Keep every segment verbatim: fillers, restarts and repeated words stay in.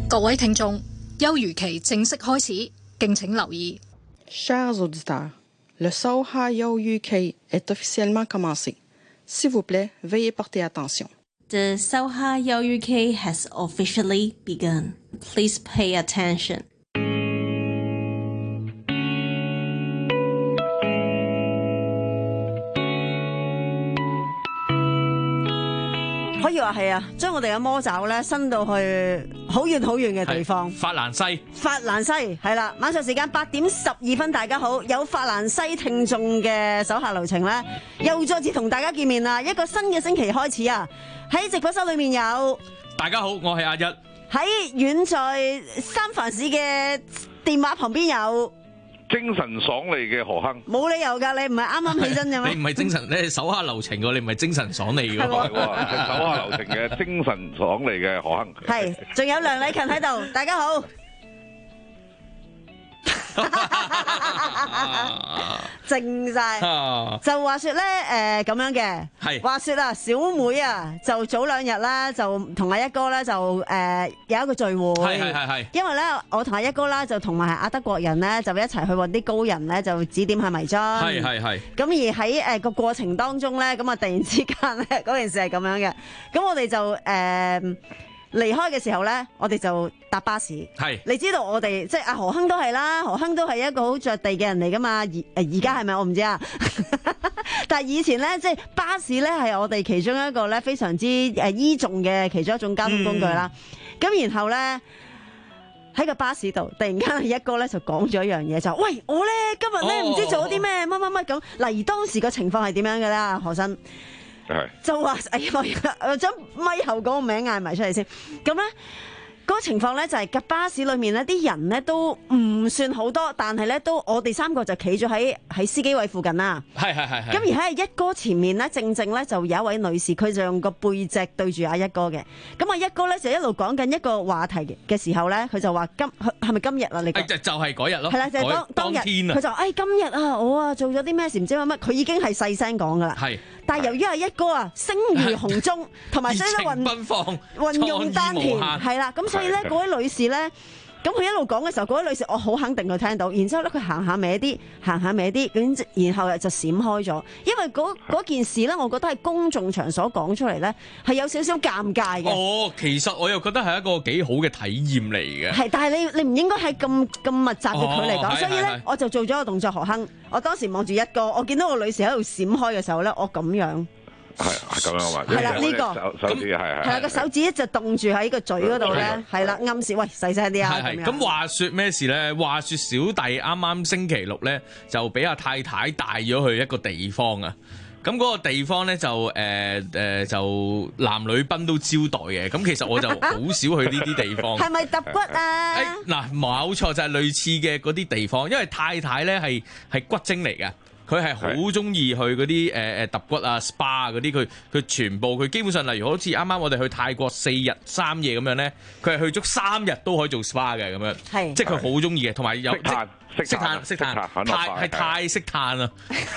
各位聽眾，休漁期正式開始，敬請留意。 Chers auditeurs, le Sauha Youyuki est officiellement commencé. S'il vous plaît, veuillez porter attention. The Sauha Youyuki has officially begun. Please pay attention. 可以話係啊，將我哋嘅魔爪咧伸到去好遠好遠嘅地方。 法蘭西， 法蘭西係啦，晚上時間八點十二分，大家好，有法蘭西聽眾嘅手下留情咧，又再次同大家見面啦，一個新嘅星期開始啊！喺直播室裏面有大家好，我係阿一。 喺遠在三藩市嘅電話旁邊有精神爽利嘅何亨， 冇理由㗎，你唔係啱啱起身嘅咩？ 你唔係精神，你係手下留情喎，你唔係精神爽利㗎喎， 係手下留情嘅精神爽利嘅何亨。 係，仲有梁禮勤喺度，大家好。靜晒，就話說咧，誒咁樣嘅，係話說啊，小妹啊，就早兩日啦，就同阿一哥咧就誒有一個聚會，係係係係，因為咧我同阿一哥啦就同埋阿德國人咧就一齊去搵啲高人咧就指點下迷津，係係係，咁而喺誒個過程當中咧，咁啊突然之間咧嗰件事係咁樣嘅，咁我哋就誒。離開嘅時候咧，我哋就搭巴士。係，你知道我哋即係阿何亨都係啦，何亨都係一個好着地嘅人嚟噶嘛。而誒而家係咪我唔知啊？但係以前咧，即係巴士咧係我哋其中一個咧非常之誒依重嘅其中一種交通工具啦。咁、嗯、然後咧喺個巴士度，突然間一哥咧就講咗一樣嘢，就喂我咧今日咧唔知做咗啲咩乜乜乜咁。嗱，而當時個情況係點樣嘅咧？何生？就話哎呀，我將咪後嗰個名嗌埋出嚟先。咁咧，嗰個情況咧就係架巴士裏面咧啲人咧都唔算好多，但係咧都我哋三個就企咗喺喺司機位附近啦。係係係。咁而喺一哥前面咧，正正咧就有一位女士，佢就用個背脊對住阿一哥嘅。咁阿一哥咧就一路講緊一個話題嘅時候咧，佢就話今係咪今日啊？你就就係嗰日咯。係啦，就係當當日。佢就誒、哎、今日啊，我啊做咗啲咩事唔知乜乜，佢已經係細聲講噶啦。係。但係由於阿一哥啊聲如洪鐘，同埋所以咧運運用丹田，係啦，咁所以咧嗰位女士咧，咁佢一路講嘅時候，嗰位女士我好肯定佢聽到，然之後咧佢行下歪啲，行下歪啲，咁然後就閃開咗，因為嗰嗰件事咧，我覺得係公眾場所講出嚟咧，係有少少尷尬嘅。哦， 其實我又覺得係一個幾好嘅體驗嚟嘅。係， 但係你你唔應該喺咁咁密集嘅距離講，所以咧我就做咗個動作，何亨。我當時望住一哥，我見到個女士喺度閃開嘅時候咧，我咁樣。 係係咁樣啊嘛， 係啦呢個手指係係係啦個手指一直凍住喺個嘴嗰度咧，係啦暗示喂細聲啲啊咁樣。 咁話說咩事咧？話說小弟啱啱星期六咧就俾阿太太帶咗去一個地方啊。咁嗰個地方咧就誒誒、呃呃、就男女賓都招待嘅。咁其實我就好少去呢啲地方。係咪揼骨啊？誒嗱冇錯，就係、是、類似嘅嗰啲地方，因為太太咧係係骨精嚟嘅。佢係好中意去嗰啲誒誒揼骨啊 S P A 嗰啲，佢佢全部佢基本上，例如好似啱啱我哋去泰國四日三夜咁樣咧，佢係去足三日都可以做 S P A 嘅咁樣，係即係佢好中意嘅，同埋有。識嘆識嘆，太係太識嘆啦！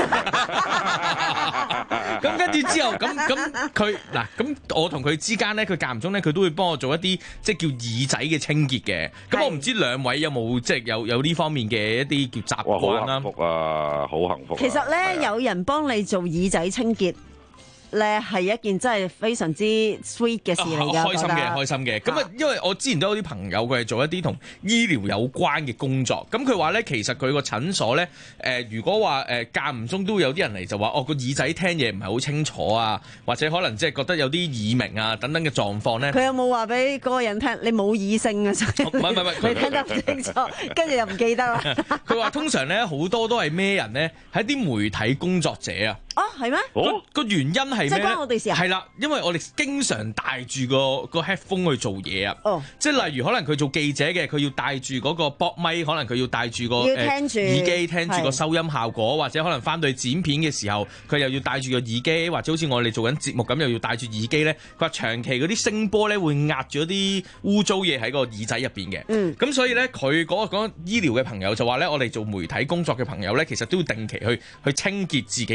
咁跟住之後，咁咁佢嗱，咁我同佢之間咧，佢間唔中咧，佢都會幫我做一啲即係叫耳仔嘅清潔嘅。咁我唔知兩位有冇即係有有呢方面嘅一啲叫習慣啦？好幸福啊，好幸福！ 其實咧，有人幫你做耳仔清潔咧，係一件真係非常之 sweet 嘅事嚟㗎， 開心嘅，開心嘅。咁啊，因為我之前都有啲朋友，佢係做一啲同醫療有關嘅工作。咁佢話咧，其實佢個診所咧，誒、呃，如果話誒間唔中都會有啲人嚟就話，哦個耳仔聽嘢唔係好清楚啊，或者可能即係覺得有啲耳鳴啊等等嘅狀況咧。 佢有冇話俾嗰個人聽？你冇耳性啊？唔係唔係，你聽得唔清楚，跟住又唔記得啦。 佢話通常咧好多都係咩人咧？係啲媒體工作者啊。 哦，係咩？ 個個原因係咩？ 即係關我哋事啊？ 係啦，因為我哋經常戴住個個 headphone 去做嘢啊。哦，即係例如可能佢做記者嘅，佢要戴住嗰個駁咪，可能佢要戴住個要聽住、呃、 耳機聽住個收音效果，或者可能翻到去剪片嘅時候，佢又要戴住個耳機，或者好似我哋做緊節目咁，又要戴住耳機咧。佢話長期嗰啲聲波咧會壓住啲污糟嘢喺個耳仔入邊嘅。嗯，咁所以咧佢嗰個講醫療嘅朋友就話咧，我哋做媒體工作嘅朋友咧，其實都要定期去去清潔自己嘅耳仔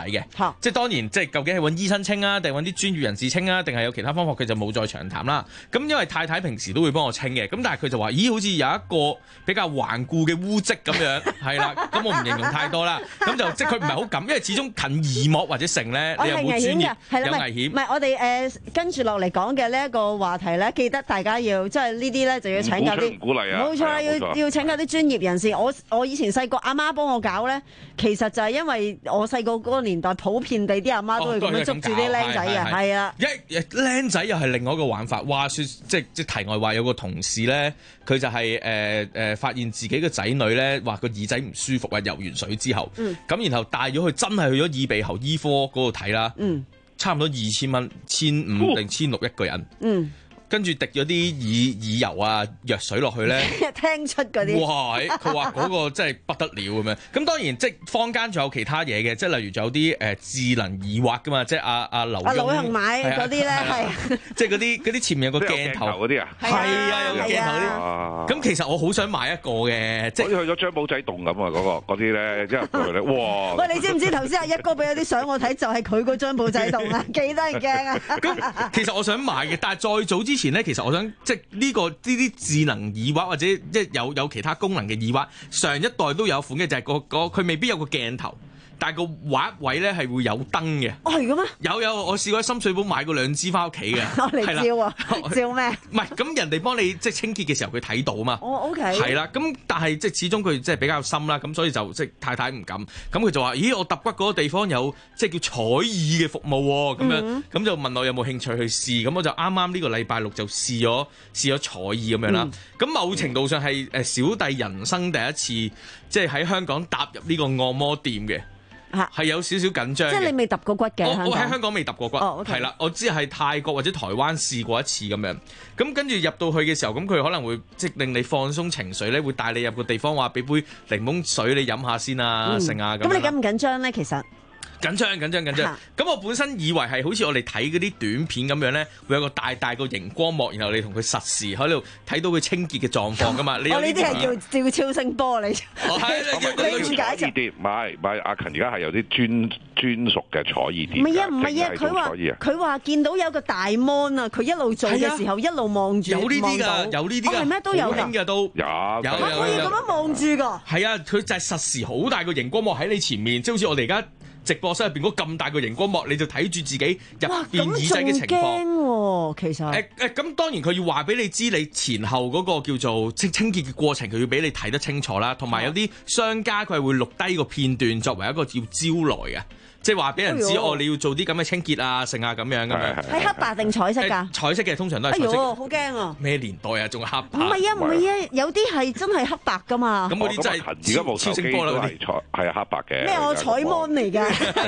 嘅， 啊、 即係當然即係究竟係揾醫生清啊，定係揾啲專業人士清啊，定係有其他方法，佢就冇再詳談啦。咁因為太太平時都會幫我清嘅，咁但係佢就話：咦，好似有一個比較頑固嘅污跡咁樣，係啦。咁我唔形容太多啦。咁就即係佢唔係好敢，因為始終近耳膜或者成咧，你有冇專業？有危險。唔係我哋誒跟住落嚟講嘅呢一個話題咧，記得大家要即係呢啲咧就要請教啲， 鼓勵啊， 冇錯啦，要要請教啲專業人士。我我以前細個阿媽幫我搞咧，其實就係因為我細個嗰個年代普遍地啲阿媽都會咁樣捉住啲僆仔嘅，係啊。 一僆仔又係另外一個玩法。話說即係即係題外話，有個同事咧，佢就係誒誒發現自己嘅仔女咧話個耳仔唔舒服啊，游完水之後，咁、嗯、然後帶咗佢真係去咗耳鼻喉醫科嗰度睇啦，嗯、差唔多二千蚊，千五定千六一個人。嗯跟住滴咗啲耳耳油啊藥水落去咧， 聽出嗰啲哇！佢話嗰個真係不得了咁樣。咁當然即係坊間仲有其他嘢嘅，即係例如仲有啲誒智能耳挖噶嘛，即係阿阿劉阿劉永買嗰啲咧係， 即係嗰啲嗰啲前面有個鏡頭嗰啲啊， 係啊有個鏡頭啲。咁其實我好想買一個嘅，即係好似去咗張寶仔洞咁啊！嗰個嗰啲咧，即係佢咧，哇！ 喂，你知唔知頭先阿一哥俾咗啲相我睇，就係佢嗰張寶仔洞啊，幾得人驚啊！ 咁其實我想買嘅，但係再早之前咧，其實我想即係呢個呢啲智能耳挖或者即係有有其他功能嘅耳挖，上一代都有款嘅，就係、是、個個佢未必有個鏡頭。但係個挖位咧係會有燈嘅。哦，係嘅咩？有有，我試過喺深水埗買過兩支翻屋企嘅。 攞嚟照啊？照咩？ 唔係，咁人哋幫你即係清潔嘅時候佢睇到嘛。 哦 ，OK。係啦， 咁但係即係始終佢即係比較深啦，咁所以就即係太太唔敢。咁佢就話：咦，我揼骨嗰個地方有即係叫採耳嘅服務喎。咁樣咁、嗯、就問我有冇興趣去試。咁我就啱啱呢個禮拜六就試咗試咗採耳咁樣啦。咁、嗯、某程度上係誒小弟人生第一次即係喺香港踏入呢個按摩店嘅。係有少少緊張， 即係你未揼過骨嘅。 我我喺香港未揼過骨，係啦、oh, okay.，我只係泰國或者台灣試過一次咁樣。咁跟住入到去嘅時候，咁佢可能會即係令你放鬆情緒咧，會帶你入個地方話俾杯檸檬水你飲下先啊，剩啊咁。 咁你緊唔緊張咧？其實？ 緊張緊張緊張，咁我本身以為係好似我哋睇嗰啲短片咁樣咧，會有個大大個熒光幕，然後你同佢實時喺度睇到佢清潔嘅狀況噶嘛。你有呢啲係叫叫超聲波你？ 哦，係你誤解啲，唔係唔係，阿勤而家係有啲專專屬嘅採耳店。唔係啊唔係啊，佢話佢話見到有個大 mon 啊，佢一路做嘅時候一路望住， 有呢啲㗎，有呢啲㗎， 係咩都有㗎都有有有，可以咁樣望住㗎。 係啊，佢就係實時好大個熒光幕喺你前面，即係好似我哋而家直播室入邊嗰咁大個熒光幕，你就睇住自己入邊耳仔嘅情況。 驚其實誒誒，咁當然佢要話俾你知，你前後嗰個叫做清清潔嘅過程，佢要俾你睇得清楚啦。同埋有啲商家佢係會錄低個片段，作為一個叫招來嘅。即係話俾人知、哎、哦，你要做啲咁嘅清潔啊、剩啊咁樣咁樣。 係黑白定彩色㗎？ 彩色嘅，通常都係彩色。 哎呦，好驚啊！ 咩年代啊，仲係黑白？ 唔係啊，唔係啊，有啲係真係黑白㗎嘛。 咁嗰啲真係而家冇超聲波啦，嗰啲係黑白嘅。 咩？我彩 mon 嚟㗎。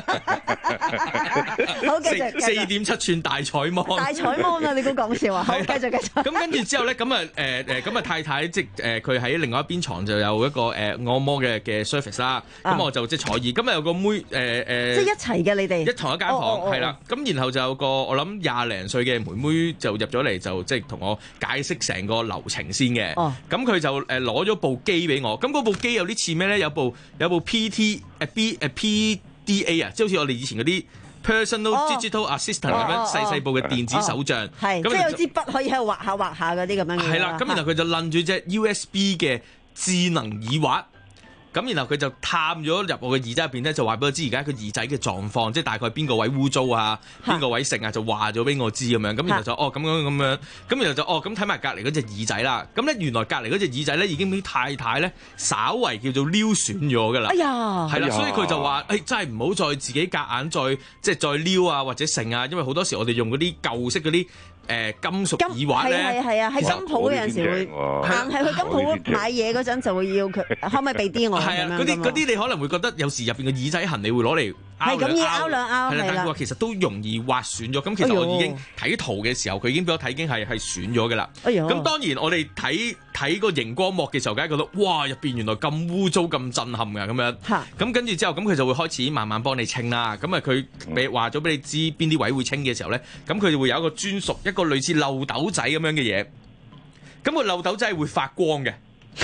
好，繼續。 四點七寸大彩 mon。大彩 mon 啊！你估講笑啊？好，繼續繼續。 咁跟住之後咧，咁啊誒誒，咁啊太太即係誒佢喺另外一邊床就有一個誒按摩嘅嘅 service 啦。咁我就即係採耳。咁啊有個妹誒誒。 即係一齊嘅你哋。 一同一間房係啦，咁、oh, oh, oh. 然後就有個我諗廿零歲嘅妹妹就入咗嚟，就即係同我解釋成個流程先嘅。咁佢、oh. 就誒攞咗部機俾我，咁嗰部機有啲似咩咧？有部有部 P T 誒 B 誒 P D A 啊，即係好似我哋以前嗰啲 personal digital assistant 咁樣細細部嘅電子手杖， 係即係有支筆可以喺度畫下畫下嗰啲咁樣嘅。 係啦，咁然後佢就攬住隻 U S B 嘅智能耳挖。咁然後佢就探咗入我嘅耳仔入邊咧，就話俾我知而家佢耳仔嘅狀況，即係大概邊個位污糟啊，邊個位剩啊，就話咗俾我知咁樣。咁然後就哦咁樣咁樣，咁然後就哦咁睇埋隔離嗰隻耳仔啦。咁咧原來隔離嗰隻耳仔咧已經俾太太咧稍為叫做撩損咗㗎啦。哎呀，係啦，所以佢就話：誒、哎、真係唔好再自己夾硬再即係再撩啊或者剩啊，因為好多時我哋用嗰啲舊式嗰啲。誒、呃、金屬耳挖咧， 係啊係啊，喺金鋪嗰陣時會，但係去金鋪買嘢嗰陣就會要佢，可唔可以俾啲我？ 係啊，嗰啲嗰啲你可能會覺得有時入邊個耳仔痕，你會攞嚟係咁要拗兩拗，係啦， 但係佢話其實都容易挖損咗。咁其實我已經睇圖嘅時候，佢已經俾我睇，已經係係損咗㗎啦。咁、哎、當然我哋睇睇個熒光幕嘅時候，梗係覺得哇入邊原來咁污糟咁震撼㗎咁樣。咁跟住之後，咁佢就會開始慢慢幫你清啦。咁啊佢俾話咗俾你知邊啲位會清嘅時候咧，咁佢就會有一個專屬一個類似漏斗仔咁樣嘅嘢。咁個漏斗仔係會發光嘅。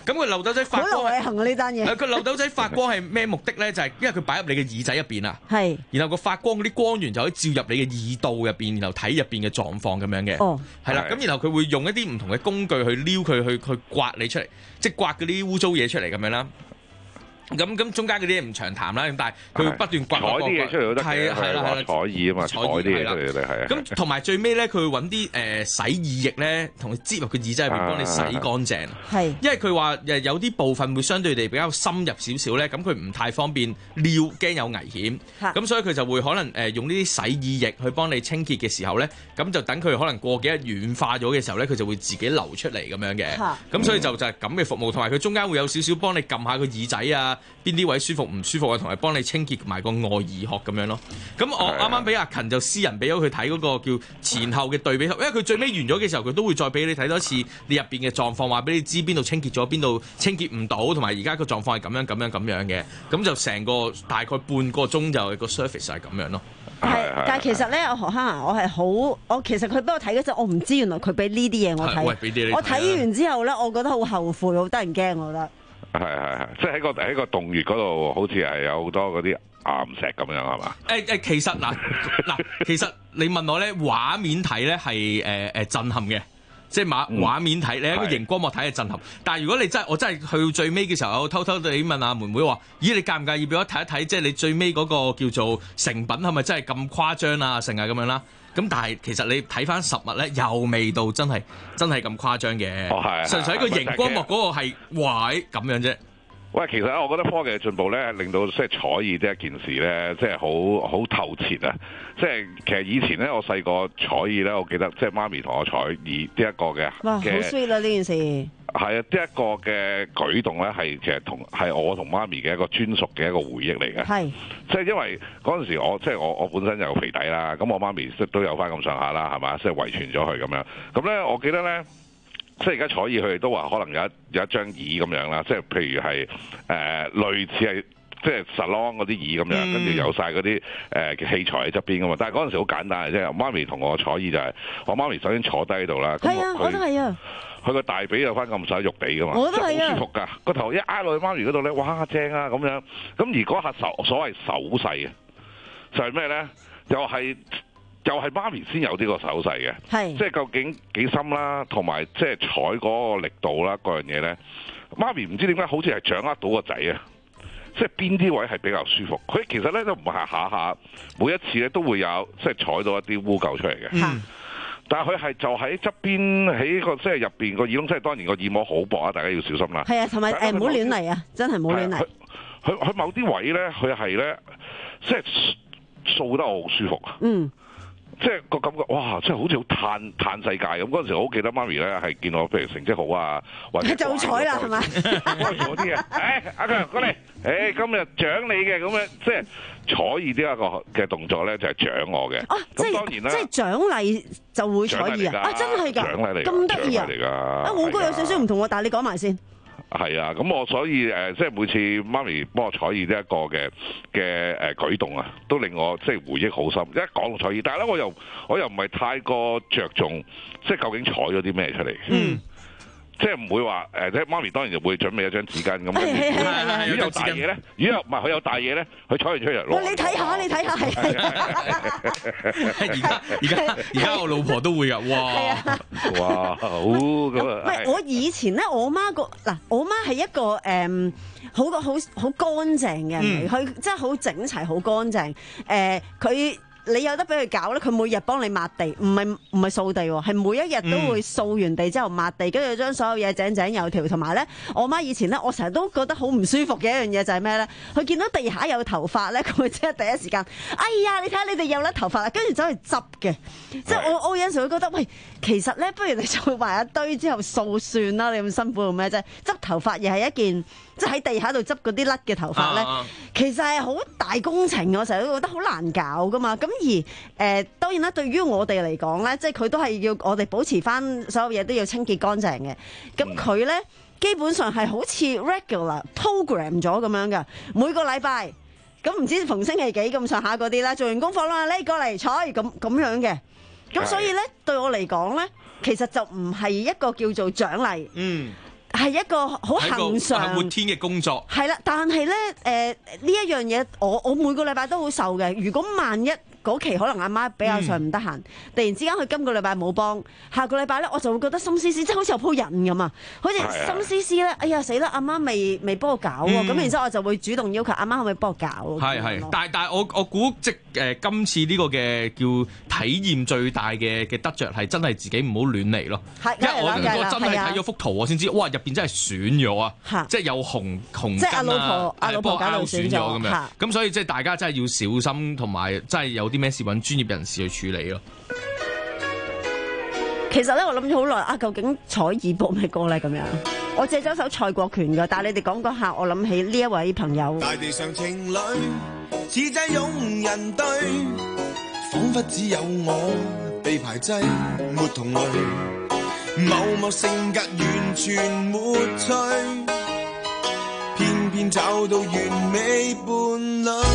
咁佢漏斗仔發光， 好流行啊呢單嘢。 佢漏斗仔發光係咩目的咧？就係、是、因為佢擺入你嘅耳仔入邊啊。 係。 然後個發光嗰啲光源就可以照入你嘅耳道入邊，然後睇入邊嘅狀況咁樣嘅。哦。係啦，咁然後佢會用一啲唔同嘅工具去撩佢去去刮你出嚟，即係刮嗰啲污糟嘢出嚟咁樣啦。咁咁中間嗰啲唔長談啦，咁但係佢會不斷刮啲嘢出嚟都得嘅， 係啦係啦， 採耳啊嘛，採啲嘢出嚟係啊。 咁同埋最尾咧，佢會揾啲誒洗耳液咧，同你擠入佢耳仔入邊幫你洗乾淨。係，因為佢話誒有啲部分會相對地比較深入少少咧，咁佢唔太方便撩，驚有危險。咁所以佢就會可能誒用呢啲洗耳液去幫你清潔嘅時候咧，咁就等佢可能過幾日軟化咗嘅時候咧，佢就會自己流出嚟咁樣嘅。咁所以就就係咁嘅服務，同埋佢中間會有少少幫你撳下個耳仔啊。邊啲位舒服唔舒服啊，同埋幫你清潔埋個外耳殼咁樣咯。咁我啱啱俾阿勤就私人俾咗佢睇嗰個叫前後嘅對比圖，因為佢最尾完咗嘅時候，佢都會再俾你睇多次你入邊嘅狀況，話俾你知邊度清潔咗，邊度清潔唔到，同埋而家個狀況係咁樣咁樣咁樣嘅。咁就成個大概半個鐘就個 service 係咁樣咯。 係，但係其實咧，我何生啊，我係好，我其實佢俾我睇嗰陣，我唔知原來佢俾呢啲嘢我睇。我睇完之後咧，我覺得好後悔，好得人驚，我覺得。係係係，即係喺個喺個洞穴嗰度，好似係有好多嗰啲岩石咁樣係嘛？ 誒誒，其實嗱嗱，其實你問我咧，畫面睇咧係誒誒震撼嘅，即係畫畫面睇，你喺個熒光幕睇係震撼。但係如果你真係我真係去到最尾嘅時候，我偷偷地問阿妹妹話：咦，你介唔介意俾我睇一睇？即係你最尾嗰個叫做成品係咪真係咁誇張啊？成啊咁樣啦。咁但係其實你睇翻實物咧，又未到真係真係咁誇張嘅。哦，係。純粹喺個熒光幕嗰個係壞咁樣啫。 喂，其實我覺得科技嘅進步咧，令到即係採耳呢一件事咧，即係好好透徹啊！即係其實以前咧，我細個採耳咧，我記得即係媽咪同我採耳呢一個嘅。 哇，好 sweet 啊！呢件事。 係啊，呢一個嘅舉動咧，係其實同係我同媽咪嘅一個專屬嘅一個回憶嚟嘅。係。即係因為嗰陣時我即係我我本身有肥底啦，咁我媽咪都有翻咁上下啦，係嘛？即係遺傳咗佢咁樣。咁咧，我記得咧。即係而家採耳佢哋都話可能有一有一張耳咁樣啦，即係譬如係誒、呃、類似係即係 salon 嗰啲耳咁樣，跟住、嗯、有晒嗰啲誒器材喺側邊噶嘛。但係嗰陣時好簡單嘅啫，媽咪同我採耳就係、是、我媽咪首先坐低喺度啦。 係啊，我都係啊。 佢個大髀有翻咁細肉地噶嘛， 我都係啊， 好舒服㗎。個頭一挨落去媽咪嗰度咧，哇正啊咁樣。咁而嗰下手所謂手勢嘅就係咩咧？又係。又係媽咪先有呢個手勢嘅，是即係究竟幾深啦，同埋即係採嗰個力度啦，嗰樣嘢咧，媽咪唔知點解好似係掌握到個仔啊，即係邊啲位係比較舒服。佢其實咧都唔係下下每一次咧都會有即係採到一啲污垢出嚟嘅，嗯、但係佢係就喺側邊喺個即係入邊個耳窿，即係當然個耳膜好薄啊，大家要小心啦。係啊， 同埋誒唔好亂嚟啊，真係唔好亂嚟。 佢佢某啲位咧，佢係咧即係掃得我好舒服啊。嗯。即係個感覺，哇！即係好似好嘆嘆世界咁。嗰陣時我好記得媽咪咧係見我譬如成績好啊，或者就彩啦係嘛？ 嗰啲嘢，誒阿強過嚟，誒、哎、今日獎你嘅咁樣，即係採耳呢一個嘅動作咧就係獎我嘅。哦、啊，咁當然啦，即係獎勵就會採耳啊！啊，真係㗎，獎勵嚟，咁得意啊！啊，我覺得有少少唔同喎，但係你講埋先。 係啊，咁我所以誒，即係每次媽咪幫我採耳呢一個嘅嘅誒舉動啊，都令我即係回憶好深。一講到採耳，但係咧我又我又唔係太過着重，即係究竟採咗啲咩出嚟。嗯。即係唔會話誒，即係媽咪當然就會準備一張紙巾咁。係係係係。如果有大嘢咧，如果唔係佢有大嘢咧，佢採完出嚟攞。 你睇下，你睇下係。 而家而家而家我老婆都會㗎，哇哇好咁啊！ 唔係我以前咧，我媽個嗱，我媽係一個誒好個好好乾淨嘅人嚟，佢真係好整齊、好乾淨。誒佢。你有得俾佢搞咧，佢每日幫你抹地，唔係唔係掃地喎，係每一日都會掃完地之後抹地，跟住將所有嘢井井有條。同埋咧，我媽以前咧，我成日都覺得好唔舒服嘅一樣嘢就係咩咧？佢見到地下有頭髮咧，佢即係第一時間，哎呀，你睇下你哋有甩頭髮啦，跟住走去執嘅。即係我我有陣時會覺得，喂，其實咧，不如你做埋一堆之後掃算啦，你咁辛苦做咩啫？執頭髮又係一件。即係喺地下度執嗰啲甩嘅頭髮咧，啊、其實係好大工程，我成日都覺得好難搞噶嘛。咁而誒、呃、當然啦，對於我哋嚟講咧，即係佢都係要我哋保持翻所有嘢都要清潔乾淨嘅。咁佢咧基本上係好似 regular program 咗咁樣嘅，每個禮拜咁唔知逢星期幾咁上下嗰啲啦，做完功課啦，你過嚟採咁咁樣嘅。咁所以咧對我嚟講咧，其實就唔係一個叫做獎勵。嗯。 係一個好恒常、 活天嘅工作。 係啦，但係咧誒呢一樣嘢，我我每個禮拜都好受嘅。如果萬一嗰期可能阿媽比較上唔得閒，嗯、突然之間佢今個禮拜冇幫，下個禮拜咧我就會覺得心思思，即係好似有鋪癮咁啊！好似心思思咧，哎呀死啦！阿媽未未幫我搞喎，咁、嗯、然之後我就會主動要求阿媽可唔可以幫我搞？係係，但係但係我我估即係誒今次呢個嘅叫體驗最大嘅嘅得着係真係自己唔好亂嚟咯。係，因為我我真係睇咗幅圖我先知，哇入邊真係損咗啊！即係有紅紅筋啊，即係阿老婆阿老婆搞到損咗咁樣。咁所以即係大家真係要小心，同埋真係有啲咩事揾專業人士去處理咯。 其實咧，我諗咗好耐啊，究竟彩兒播咩歌咧？咁樣，我借咗首蔡國權嘅，但係你哋講講下，我諗起呢一位朋友。大地上情侶似擠擁人堆，彷彿只有我被排擠，沒同類，某某性格完全沒趣，偏偏找到完美伴侶。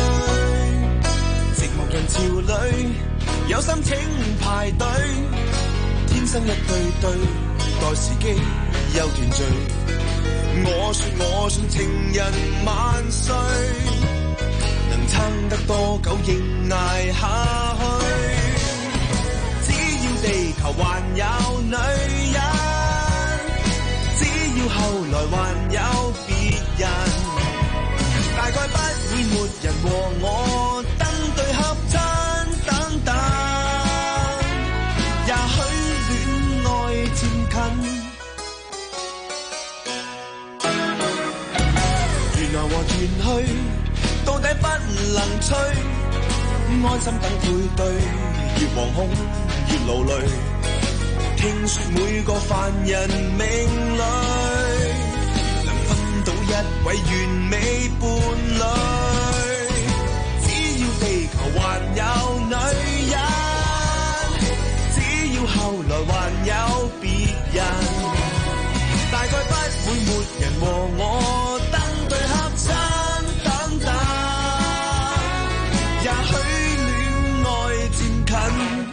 人潮裏有心情排隊，天生一對對，待時機又團聚。我說我信情人萬歲，能撐得多久仍捱下去。只要地球還有女人，只要後來還有別人，大概不會沒人和我登對合襯等等，也許戀愛漸近，緣來和緣去到底不能催，安心等配對，越惶恐越勞累。聽說每個凡人命裏能分到一位完美伴侶。地球還有女人，只要後來還有別人，大概不會沒人和我登對合襯等等，也許戀愛漸近。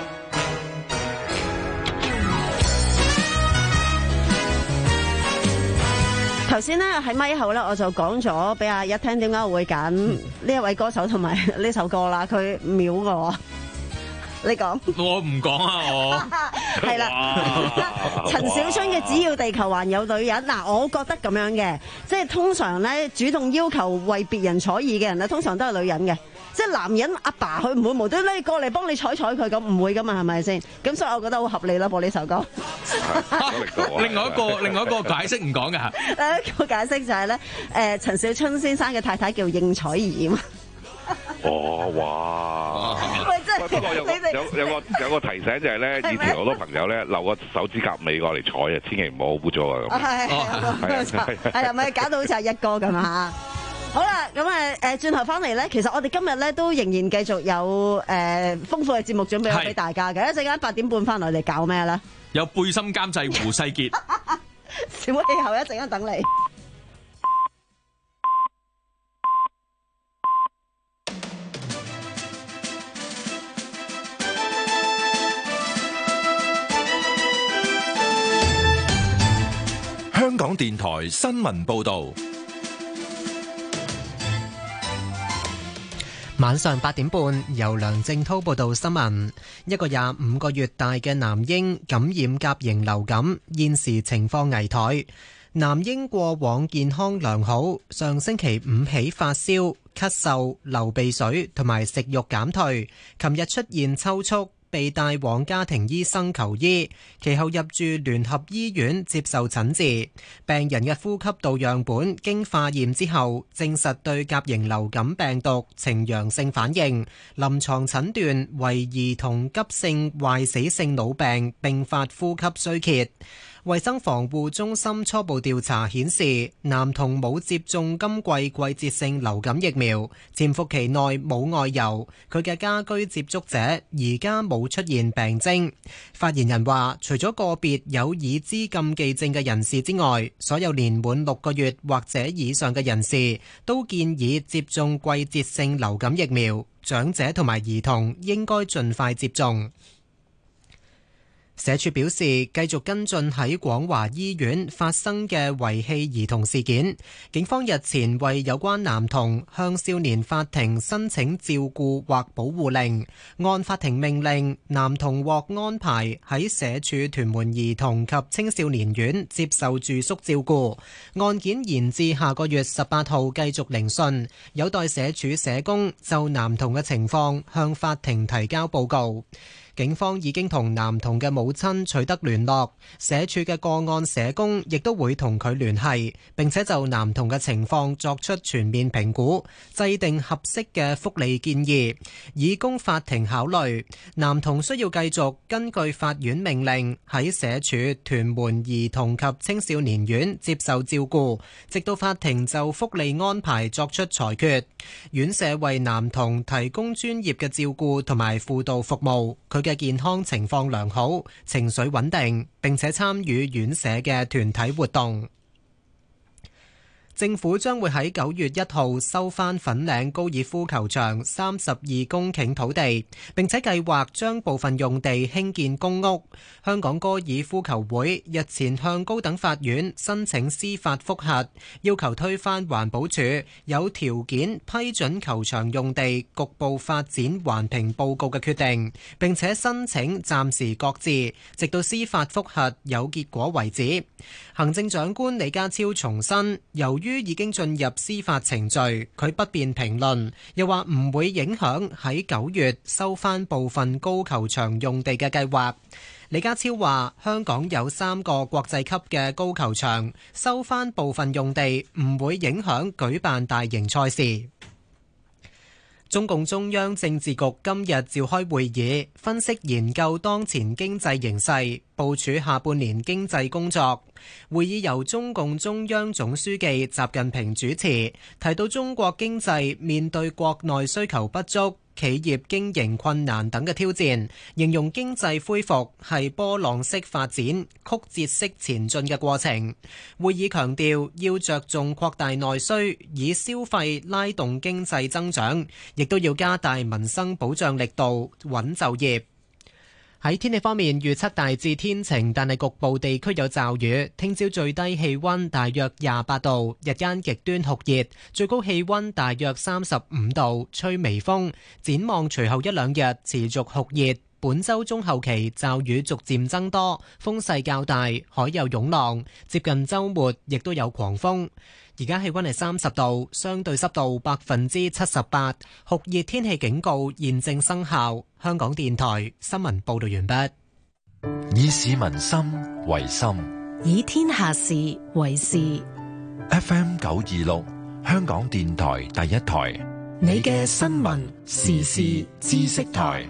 頭先咧喺咪後咧，我就講咗俾阿一聽點解我會揀呢一位歌手同埋呢首歌啦。佢秒我，你講我唔講啊！我係啦，陳小春嘅《只要地球還有女人》嗱，我覺得咁樣嘅，即係通常咧主動要求為別人採耳嘅人咧，通常都係女人嘅。即係男人阿爸佢唔會無端端過嚟幫你採採佢咁，唔會噶嘛，係咪先？咁所以我覺得好合理啦，播呢首歌。 另外一個另外一個解釋唔講㗎。 第一個解釋就係咧，誒陳小春先生嘅太太叫應采兒嘛。 哦，哇！ 喂，真係不過有有有個有個提醒就係咧，以前好多朋友咧留個手指甲尾過嚟採啊，千祈唔好污糟啊咁。係係係係係咪搞到好似係一哥咁啊？好啦，咁啊，誒轉頭翻嚟咧，其實我哋今日咧都仍然繼續有誒豐富嘅節目準備咗俾大家嘅。一陣間八點半翻嚟，我哋搞咩咧？ 有背心監製胡世傑， 小氣候一陣間等你。 香港電台新聞報導。 晚上八點半，由梁正滔報道新聞。一個廿五個月大嘅男嬰感染甲型流感，現時情況危殆。男嬰過往健康良好，上星期五起發燒、咳嗽、流鼻水同埋食慾減退，琴日出現抽搐，被帶往家庭醫生求醫，其後入住聯合醫院接受診治。病人嘅呼吸道樣本經化驗之後，證實對甲型流感病毒呈陽性反應，臨床診斷為兒童急性壞死性腦病併發呼吸衰竭。衛生防護中心初步調查顯示，男童冇接種今季季節性流感疫苗，潛伏期內冇外遊，佢嘅家居接觸者而家冇出現病徵。發言人話，除咗個別有已知禁忌症嘅人士之外，所有年滿六個月或者以上嘅人士都建議接種季節性流感疫苗，長者同埋兒童應該盡快接種。 社署表示，繼續跟進喺廣華醫院發生嘅遺棄兒童事件。警方日前為有關男童向少年法庭申請照顧或保護令，按法庭命令，男童獲安排喺社署屯門兒童及青少年院接受住宿照顧。案件延至下個月十八號繼續聆訊，有待社署社工就男童嘅情況向法庭提交報告。警方已經同男童嘅母親取得聯絡，社署嘅個案社工亦都會同佢聯繫，並且就男童嘅情況作出全面評估，制定合適嘅福利建議，以供法庭考慮。男童需要繼續根據法院命令喺社署屯門兒童及青少年院接受照顧，直到法庭就福利安排作出裁決。院舍為男童提供專業嘅照顧同埋輔導服務，佢嘅健康情況良好，情緒穩定，並且參與院舍嘅團體活動。政府將會喺九月一號收返粉嶺高爾夫球場三十二公頃土地，並且計劃將部分用地興建公屋。香港高爾夫球會日前向高等法院申請司法覆核，要求推翻環保署有條件批准球場用地局部發展環評報告嘅決定，並且申請暫時擱置，直到司法覆核有結果為止。行政長官李家超重申，由於已經進入司法程序，佢不便評論，又話唔會影響喺九月收返部分高球場用地嘅計劃。李家超話，香港有三個國際級嘅高球場，收返部分用地唔會影響舉辦大型賽事。中共中央政治局今日召開會議，分析研究當前經濟形勢，部署下半年經濟工作。會議由中共中央總書記習近平主持，提到中國經濟面對國內需求不足、企業經營困難等嘅挑戰，形容經濟恢復係波浪式發展、曲折式前進嘅過程。會議強調要着重擴大內需，以消費拉動經濟增長，亦都要加大民生保障力度，穩就業。喺天氣方面，預測大致天晴，但係局部地區有驟雨。聽朝最低氣溫大約廿八度，日間極端酷熱，最高氣溫大約三十五度，吹微風。展望隨後一兩日持續酷熱，本週中後期驟雨逐漸增多，風勢較大，海有湧浪。接近週末亦都有狂風。而家氣溫係三十度，相對濕度百分之七十八，酷熱天氣警告現正生效。香港電台新聞報道完畢。 以市民心為心， 以天下事為事。 F M 九二六，香港電台第一台， 你嘅新聞時事知識台。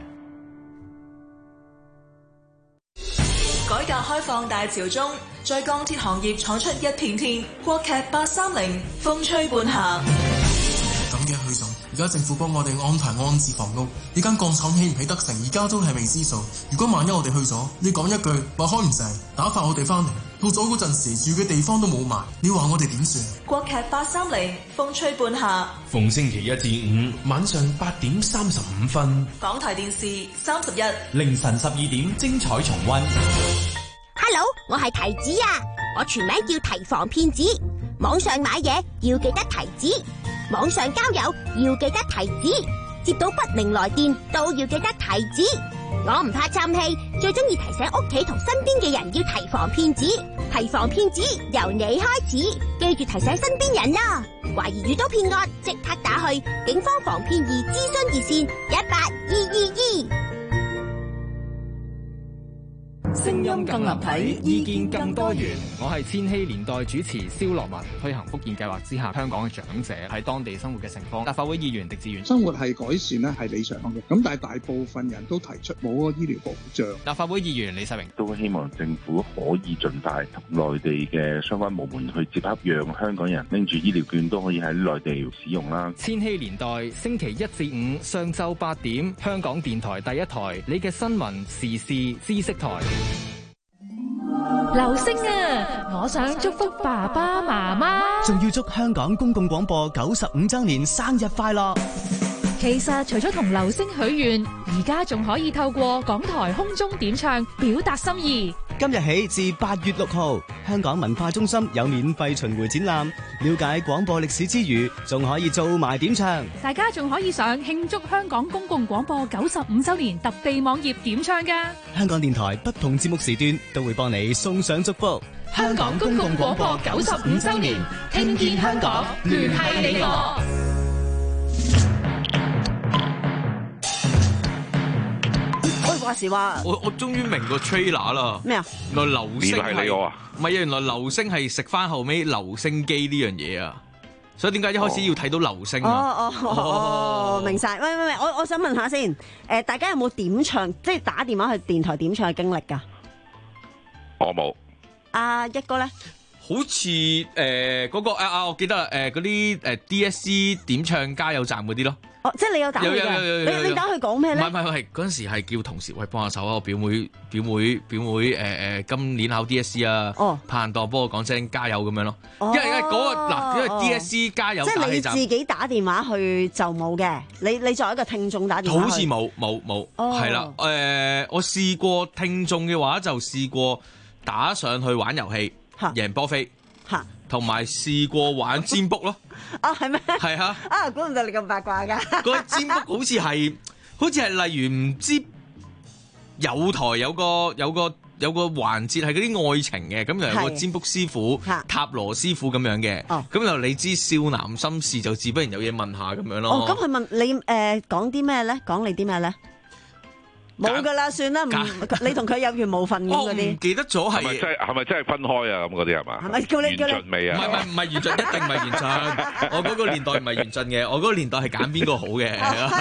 改革開放大潮中，在鋼鐵行業闖出一片天。國劇八三零，風吹半夏。 咁嘅去咗，而家政府幫我哋安排安置房屋，呢間鋼廠起唔起得成，而家都係未知數。如果萬一我哋去咗，你講一句話開唔成，打發我哋翻嚟，到咗嗰陣時住嘅地方都冇埋，你話我哋點算？ 國劇八三零，風吹半夏。 逢星期一至五晚上八點三十五分， 港台電視三十一， 凌晨十二點精彩重溫。 Hello， 我係提子啊，我全名叫提防騙子。網上買嘢要記得提子，網上交友要記得提子，接到不明來電都要記得提子。我唔怕嘥氣，最中意提醒屋企同身邊嘅人要提防騙子。提防騙子由你開始，記住提醒身邊人啦。懷疑遇到騙案，即刻打去警方防騙易諮詢熱線一八二二二。 聲音更立體，意見更多元。我係千禧年代主持蕭樂文。推行福建計劃之下，香港嘅長者喺當地生活嘅情況，立法會議員狄志遠。 生活係改善咧，係理想嘅。咁但係大部分人都提出冇個醫療保障。 立法會議員李世榮都希望政府可以盡快同內地嘅相關部門去接洽，讓香港人拎住醫療券都可以喺內地使用啦。 千禧年代星期一至五上晝八點，香港電台第一台，你嘅新聞時事知識台。 流星啊，我想祝福爸爸媽媽， 仲要祝香港公共廣播九十五周年生日快樂。 其實除咗同流星許願，而家仲可以透過港台空中點唱表達心意。 今日起至八月六號，香港文化中心有免費巡迴展覽，了解廣播歷史之餘，仲可以做埋點唱。 大家仲可以上慶祝香港公共廣播九十五週年特備網頁點唱㗎。 香港電台不同節目時段都會幫你送上祝福。 香港公共廣播九十五週年，聽見香港，聯繫你我。 話時話， 我我終於明個 trailer 啦。 咩啊？ 原來流星係你我啊？ 唔係啊，原來流星係食翻後尾留聲機呢樣嘢啊。所以點解一開始要睇到流星啊？ 哦哦哦，明晒。喂喂喂，我我想問下先，誒，大家有冇點唱，即係打電話去電台點唱嘅經歷㗎？ 我冇。 阿一哥咧？ 好似誒嗰個啊啊，我記得啦，誒嗰啲誒 D S C 點唱加油站嗰啲咯。 哦，即係你有打佢嘅，你你打佢講咩咧？ 唔係唔係，係嗰陣時係叫同事喂幫下手啊！我表妹表妹表妹誒誒、呃、今年考 D S C 啊，哦，拍檔幫我講聲加油咁樣咯。哦、因為因為嗰、那個嗱，因為 D S C 加油，即係你自己打電話去就冇嘅。你你作為一個聽眾打電話， 好似冇冇冇，係啦。誒、呃，我試過聽眾嘅話就試過打上去玩遊戲，贏波飛。同埋試過玩占卜咯。 啊，係咩？ 係啊。 啊，估唔到你咁八卦㗎。 嗰個占卜好似係，好似係例如唔知有台有個有個有個環節係嗰啲愛情嘅，咁又有個占卜師傅、塔羅師傅咁樣嘅。哦。咁又你知少男心事就自不然有嘢問下咁樣咯。 哦，咁佢問你誒講啲咩咧？講你啲咩咧？冇噶啦，算啦，唔你同佢有緣無份咁嗰啲。我唔記得咗係。係咪真係係咪真係分開啊？咁嗰啲係嘛？ 係咪叫你叫你？ 緣盡未啊？ 唔係唔係唔係緣盡，一定唔係緣盡。我嗰個年代唔係緣盡嘅，我嗰個年代係揀邊個好嘅。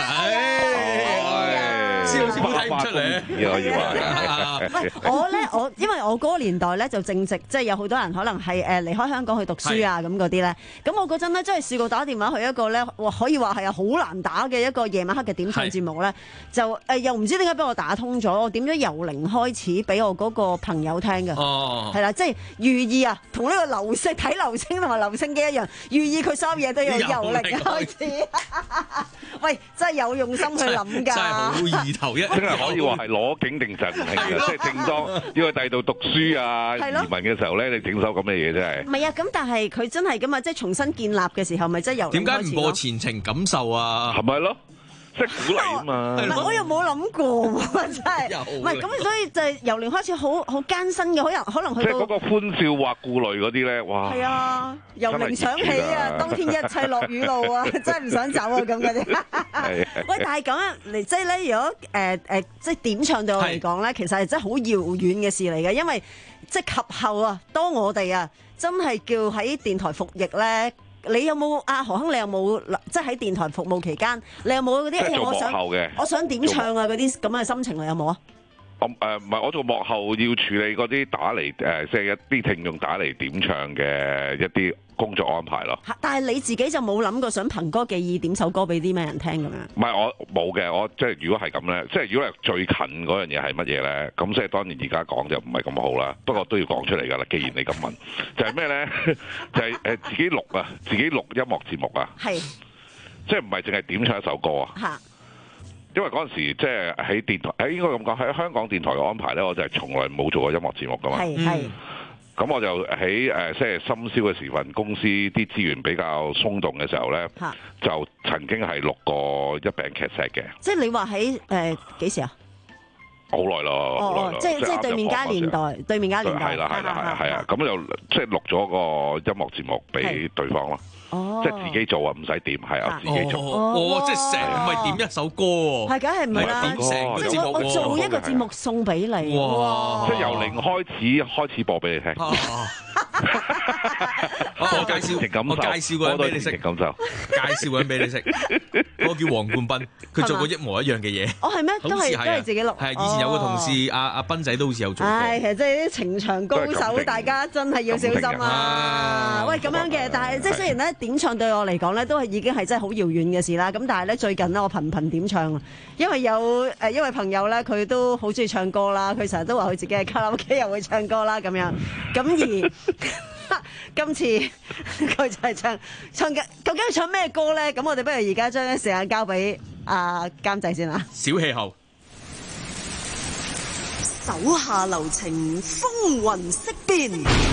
蕭老師冇睇唔出嚟， 可以話。 喂，我咧，我因為我嗰個年代咧就正值，即係有好多人可能係誒離開香港去讀書啊咁嗰啲咧。咁我嗰陣咧真係試過打電話去一個咧，哇可以話係啊好難打嘅一個夜晚黑嘅點唱節目咧，就誒又唔知點解俾我打通咗，我點咗由零開始俾我嗰個朋友聽嘅。哦，係啦，即係寓意啊，同呢個流星睇流星同埋留聲機一樣，寓意佢所有嘢都要由零開始。喂，真係有用心去諗㗎。真係好意頭一， 真係可以話係攞景定贈慶嘅，即係正當要去第度讀書啊、移民嘅時候咧，你整首咁嘅嘢真係。 唔係啊，咁但係佢真係咁啊，即係重新建立嘅時候，咪真係由零開始咯。 點解唔播前程感受啊？ 係咪咯？即係鼓勵啊嘛。 唔係，我又冇諗過喎，真係。唔係咁，所以就係由零開始，好好艱辛嘅，可能可能去到。 即係嗰個歡笑或顧慮嗰啲咧，哇！ 係啊，由零想起啊，當天一切落雨路啊，真係唔想走啊咁嗰啲。喂，但係咁樣嚟，即係咧，如果誒誒，即係點唱對我嚟講咧，其實係真係好遙遠嘅事嚟嘅，因為即係及後啊，當我哋啊真係叫喺電台服役咧。你有冇阿何亨？你有冇即係喺電台服務期間，你有冇嗰啲我想我想點唱啊嗰啲咁嘅心情？你有冇啊？ 我誒唔係我做幕後要處理嗰啲打嚟誒，即係一啲聽眾打嚟點唱嘅一啲工作安排咯。 但係你自己就冇諗過想憑歌寄意點首歌俾啲咩人聽咁樣？ 唔係我冇嘅，我即係如果係咁咧，即係如果係最近嗰樣嘢係乜嘢咧？咁即係當然而家講就唔係咁好啦。不過都要講出嚟㗎啦。既然你咁問，就係咩咧？就係誒自己錄啊，自己錄音樂節目啊。係。即係唔係淨係點唱一首歌啊？嚇。因為嗰陣時即係喺電台，誒應該咁講喺香港電台嘅安排咧，我就係從來冇做過音樂節目㗎嘛。係係。咁我就喺誒即係深宵嘅時分，公司啲資源比較鬆動嘅時候咧，就曾經係錄過一餅劇 set 嘅。 即係你話喺誒幾時啊？ 好耐咯，好耐咯。 即係即係對面街年代，對面街年代。 係啦係啦係啊係啊，咁就即係錄咗個音樂節目俾對方咯。哦，即係自己做啊，唔使點，係啊，自己做。 哦，即係成唔係點一首歌喎？ 係，梗係唔係啦。 點成個節目？ 我做一個節目送俾你。哇！ 即係由零開始開始播俾你聽。 我介紹，我介紹個人俾你識。 感受， 介紹個人俾你識。嗰個叫黃冠斌，佢做過一模一樣嘅嘢。 哦，係咩？都係都係自己錄。 係以前有個同事阿阿斌仔都好似有做過。 唉，其實即係啲情場高手，大家真係要小心啊！喂，咁樣嘅，但係即係雖然咧。點唱對我嚟講咧，都係已經係真係好遙遠嘅事啦。咁但係咧，最近咧，我頻頻點唱，因為有誒一位朋友咧，佢都好中意唱歌啦。佢成日都話佢自己係卡拉 OK 又會唱歌啦，咁樣。咁而今次佢就係唱唱嘅，究竟佢唱咩歌咧？咁我哋不如而家將啲時間交俾阿監製先啦。 小氣候。 手下留情，風雲色變。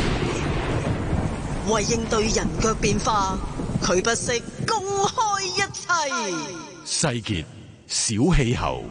為應對人腳變化，佢不惜公開一切。 世傑小氣候。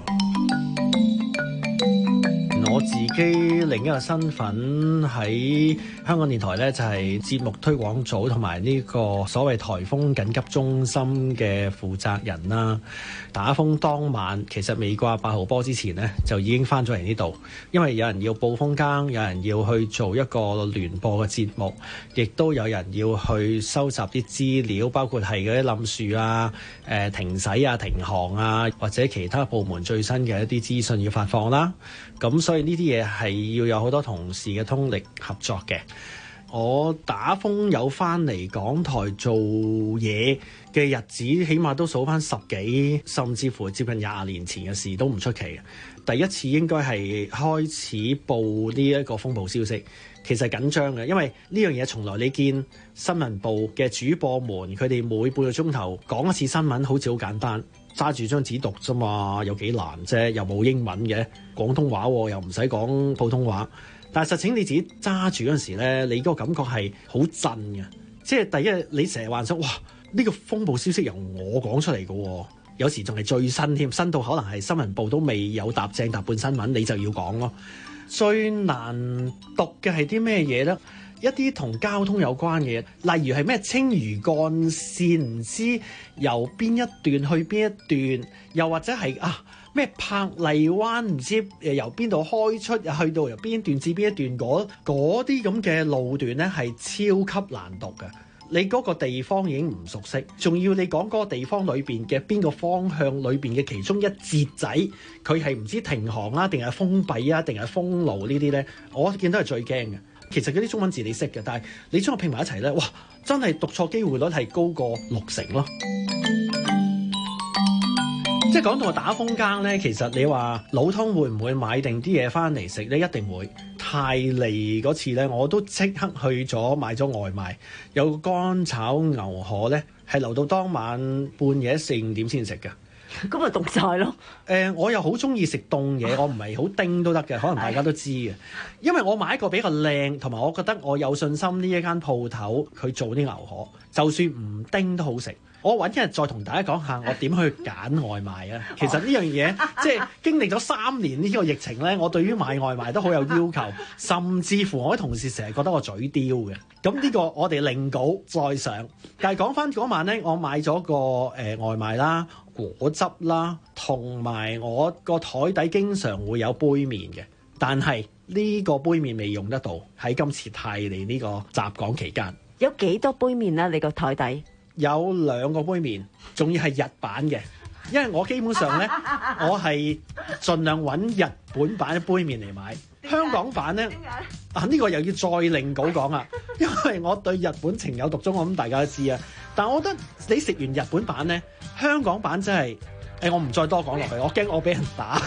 我自己另一個身份喺香港電台呢，就係節目推廣組同埋呢個所謂颱風緊急中心嘅負責人啦。打風當晚，其實未掛八號波之前呢，就已經翻咗嚟呢度，因為有人要報風更，有人要去做一個聯播嘅節目，亦都有人要去收集啲資料，包括係嗰啲冧樹啊、誒、呃、停駛啊、停航啊，或者其他部門最新嘅一啲資訊要發放啦。咁所以呢啲嘢係要有好多同事嘅通力合作嘅。我打風有翻嚟港台做嘢嘅日子，起碼都數翻十幾，甚至乎接近廿年前嘅事都唔出奇嘅。第一次應該係開始報呢一個風暴消息，其實緊張嘅，因為呢樣嘢從來你見新聞部嘅主播們，佢哋每半個鐘頭講一次新聞，好似好簡單。揸住張紙讀啫嘛，有幾難啫？又冇英文嘅廣東話，又唔使講普通話。但係實情你自己揸住嗰陣時咧，你嗰個感覺係好震嘅。即係第一，你成日幻想哇，呢個風暴消息由我講出嚟嘅，有時仲係最新添，新到可能係新聞部都未有搭正搭半新聞，你就要講咯。最難讀嘅係啲咩嘢咧？一啲同交通有關嘅嘢，例如係咩青嶼幹線，唔知由邊一段去邊一段，又或者係啊咩柏麗灣，唔知誒由邊度開出，去到由邊一段至邊一段，嗰嗰啲咁嘅路段咧係超級難讀嘅。你嗰個地方已經唔熟悉，仲要你講嗰個地方裏邊嘅邊個方向裏邊嘅其中一節仔，佢係唔知停航啊，定係封閉啊，定係封路呢啲咧，我見到係最驚嘅。其實嗰啲中文字你識嘅，但係你將我拼埋一齊咧，哇！真係讀錯機會率係高過六成咯。即係講到打風更咧，其實你話老湯會唔會買定啲嘢翻嚟食咧？一定會。泰利嗰次咧，我都即刻去咗買咗外賣，有個乾炒牛河咧，係留到當晚半夜四五點先食嘅。 咁咪凍晒咯？ 誒、呃，我又好中意食凍嘢，我唔係好叮都得嘅，可能大家都知嘅。因為我買一個比較靚，同埋我覺得我有信心呢一間鋪頭佢做啲牛河，就算唔叮都好食。我揾一日再同大家講下我點去揀外賣啊！其實呢樣嘢即係經歷咗三年呢個疫情呢，我對於買外賣都好有要求，甚至乎我啲同事成日覺得我嘴刁嘅。咁呢個我哋另稿再上。但係講翻嗰晚呢，我買咗個誒、呃、外賣啦、果汁啦，同埋我個枱底經常會有杯麵嘅。但係呢個杯麵未用得到喺今次泰利呢個襲港期間。 有幾多杯麵啊？你個枱底？ 有兩個杯麵，仲要係日版嘅，因為我基本上咧，我係盡量揾日本版嘅杯麵嚟買。香港版咧，啊呢、呢個又要再另稿講啊，因為我對日本情有獨鍾，我諗大家都知啊。但係我覺得你食完日本版咧，香港版真係，誒、欸、我唔再多講落去，我驚我俾人打。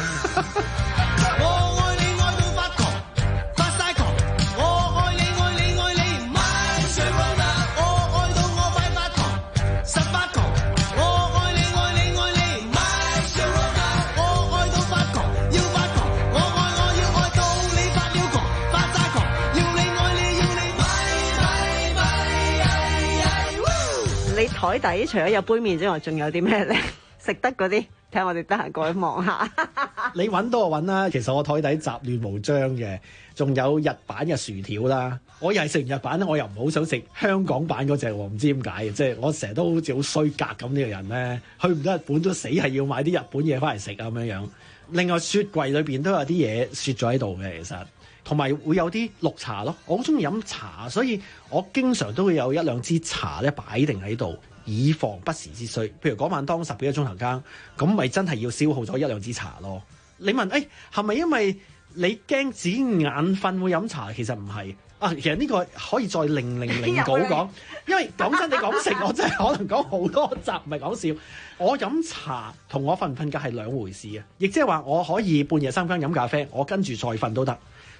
你台底除咗有杯麵之外，仲有啲咩咧？食得嗰啲，睇我哋得閒過去望下。 你揾到我揾啦，其實我台底雜亂無章嘅，仲有日版嘅薯條啦。我又係食完日版咧，我又唔好想食香港版嗰隻喎，唔知點解嘅，即係我成日都好似好衰格咁呢個人咧，去唔到日本都死係要買啲日本嘢翻嚟食啊咁樣樣。另外雪櫃裏邊都有啲嘢雪咗喺度嘅，其實。同埋會有啲綠茶咯，我好中意飲茶，所以我經常都會有一兩支茶咧擺定喺度，以防不時之需。譬如嗰晚當十幾個鐘頭更，咁咪真係要消耗咗一兩支茶咯。你問誒係咪因為你驚自己眼瞓會飲茶？其實唔係啊，其實呢個可以再另另另稿講，因為講真你講食，我真係可能講好多集，唔係講笑。我飲茶同我瞓唔瞓覺係兩回事啊，亦即係話我可以半夜三更飲咖啡，我跟住再瞓都得。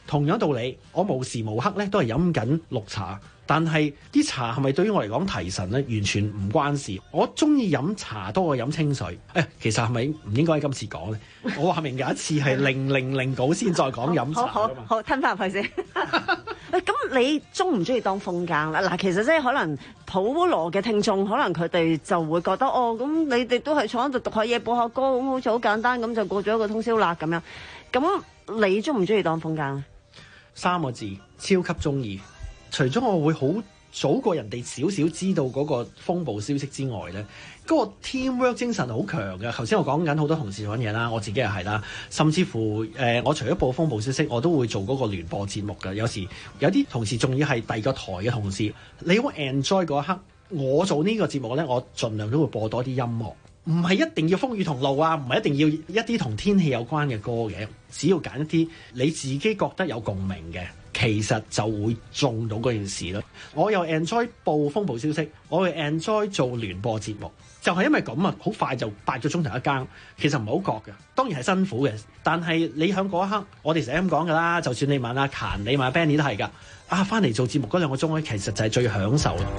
同樣道理，我無時無刻咧都係飲緊綠茶。但係啲茶係咪對於我嚟講提神咧？完全唔關事。我中意飲茶多過飲清水。誒，其實係咪唔應該喺今次講咧？我話明有一次係零零零稿先再講飲茶。 好好好，吞翻入去先。喂，咁你中唔中意當風更咧？嗱，其實即係可能普羅嘅聽眾，可能佢哋就會覺得哦，咁你哋都係坐喺度讀下嘢、播下歌，咁好似好簡單，咁就過咗一個通宵啦咁樣。咁你中唔中意當風更咧？ 三個字，超級中意。除咗我會好早過人哋少少知道嗰個風暴消息之外咧，嗰、嗰個 teamwork 精神好強嘅。頭先我講緊好多同事講嘢啦，我自己又係啦，甚至乎誒、呃，我除咗報風暴消息，我都會做嗰個聯播節目嘅。有時有啲同事仲要係第二個台嘅同事，你好 enjoy 嗰一刻。我做呢個節目咧，我盡量都會播多啲音樂，唔係一定要風雨同路啊，唔係一定要一啲同天氣有關嘅歌嘅，只要揀一啲你自己覺得有共鳴嘅。其實就會中到嗰件事咯。我又 enjoy 報風暴消息，我又 enjoy 做聯播節目，就係因為咁啊，好快就八個鐘頭一更，其實唔係好覺嘅。當然係辛苦嘅，但係你喺嗰一刻，我哋成日咁講㗎啦。就算你問阿勤，你問阿 Benny 都係㗎。啊，翻嚟做節目嗰兩個鐘咧，其實就係最享受啦。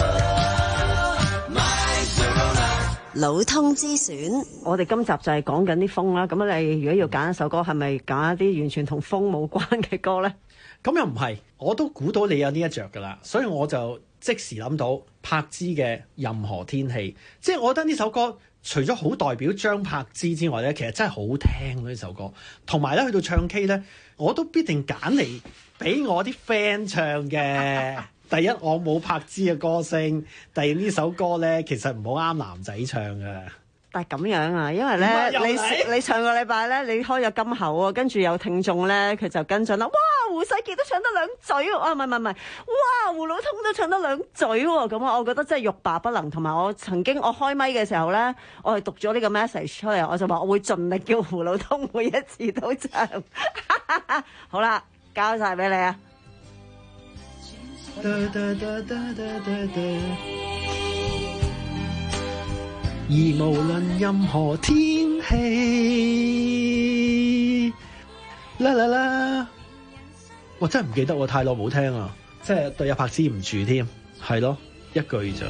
老通之選，我哋今集就係講緊啲風啦。咁你如果要揀一首歌，係咪揀一啲完全同風冇關嘅歌咧？ 咁又唔係，我都估到你有呢一着㗎啦，所以我就即時諗到柏芝嘅《任何天氣》。即係我覺得呢首歌除咗好代表張柏芝之外咧，其實真係好聽呢首歌。同埋咧，去到唱 K 咧，我都必定揀嚟俾我啲 friend 唱嘅。第一，我冇柏芝嘅歌聲；第二，呢首歌咧，其實唔好啱男仔唱㗎。 但係咁樣啊，因為咧，你你上個禮拜咧，你開咗金口啊，跟住有聽眾咧，佢就跟進啦。哇，胡世傑都唱得兩嘴喎，啊唔係唔係唔係，哇，胡老通都唱得兩嘴喎，咁啊，我覺得真係欲罷不能。同埋我曾經我開咪嘅時候咧，我係讀咗呢個 message 出嚟，我就話我會盡力叫胡老通每一次都唱。好啦，交晒俾你啊！ 而無論任何天氣，啦啦啦！我真係唔記得喎，太耐冇聽啊，即係對阿柏芝唔住添，係咯，一句咋。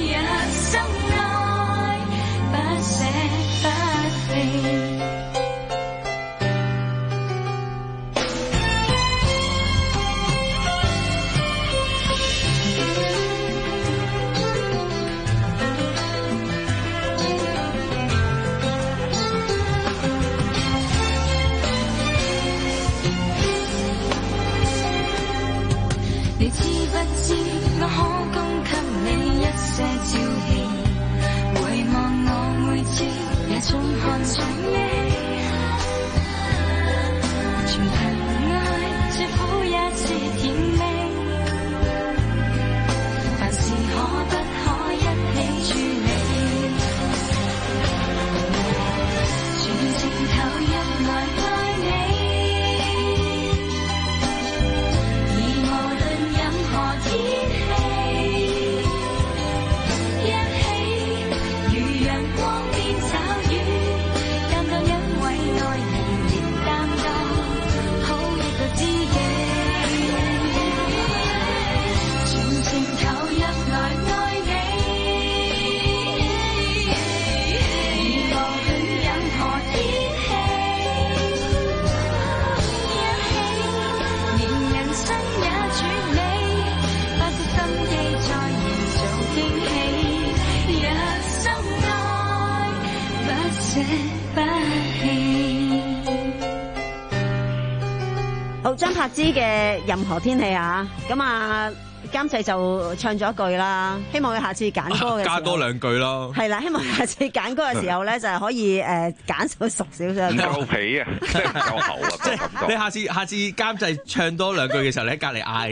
好，張柏芝嘅任何天氣啊，咁啊監製就唱咗一句啦，希望佢下次揀歌嘅時候、啊、加多兩句咯。係啦，希望下次揀歌嘅時候咧，就係可以誒揀到熟少少。 夠皮啊，即係夠厚啊， 即係你下次下次監製唱多兩句嘅時候，你喺隔離嗌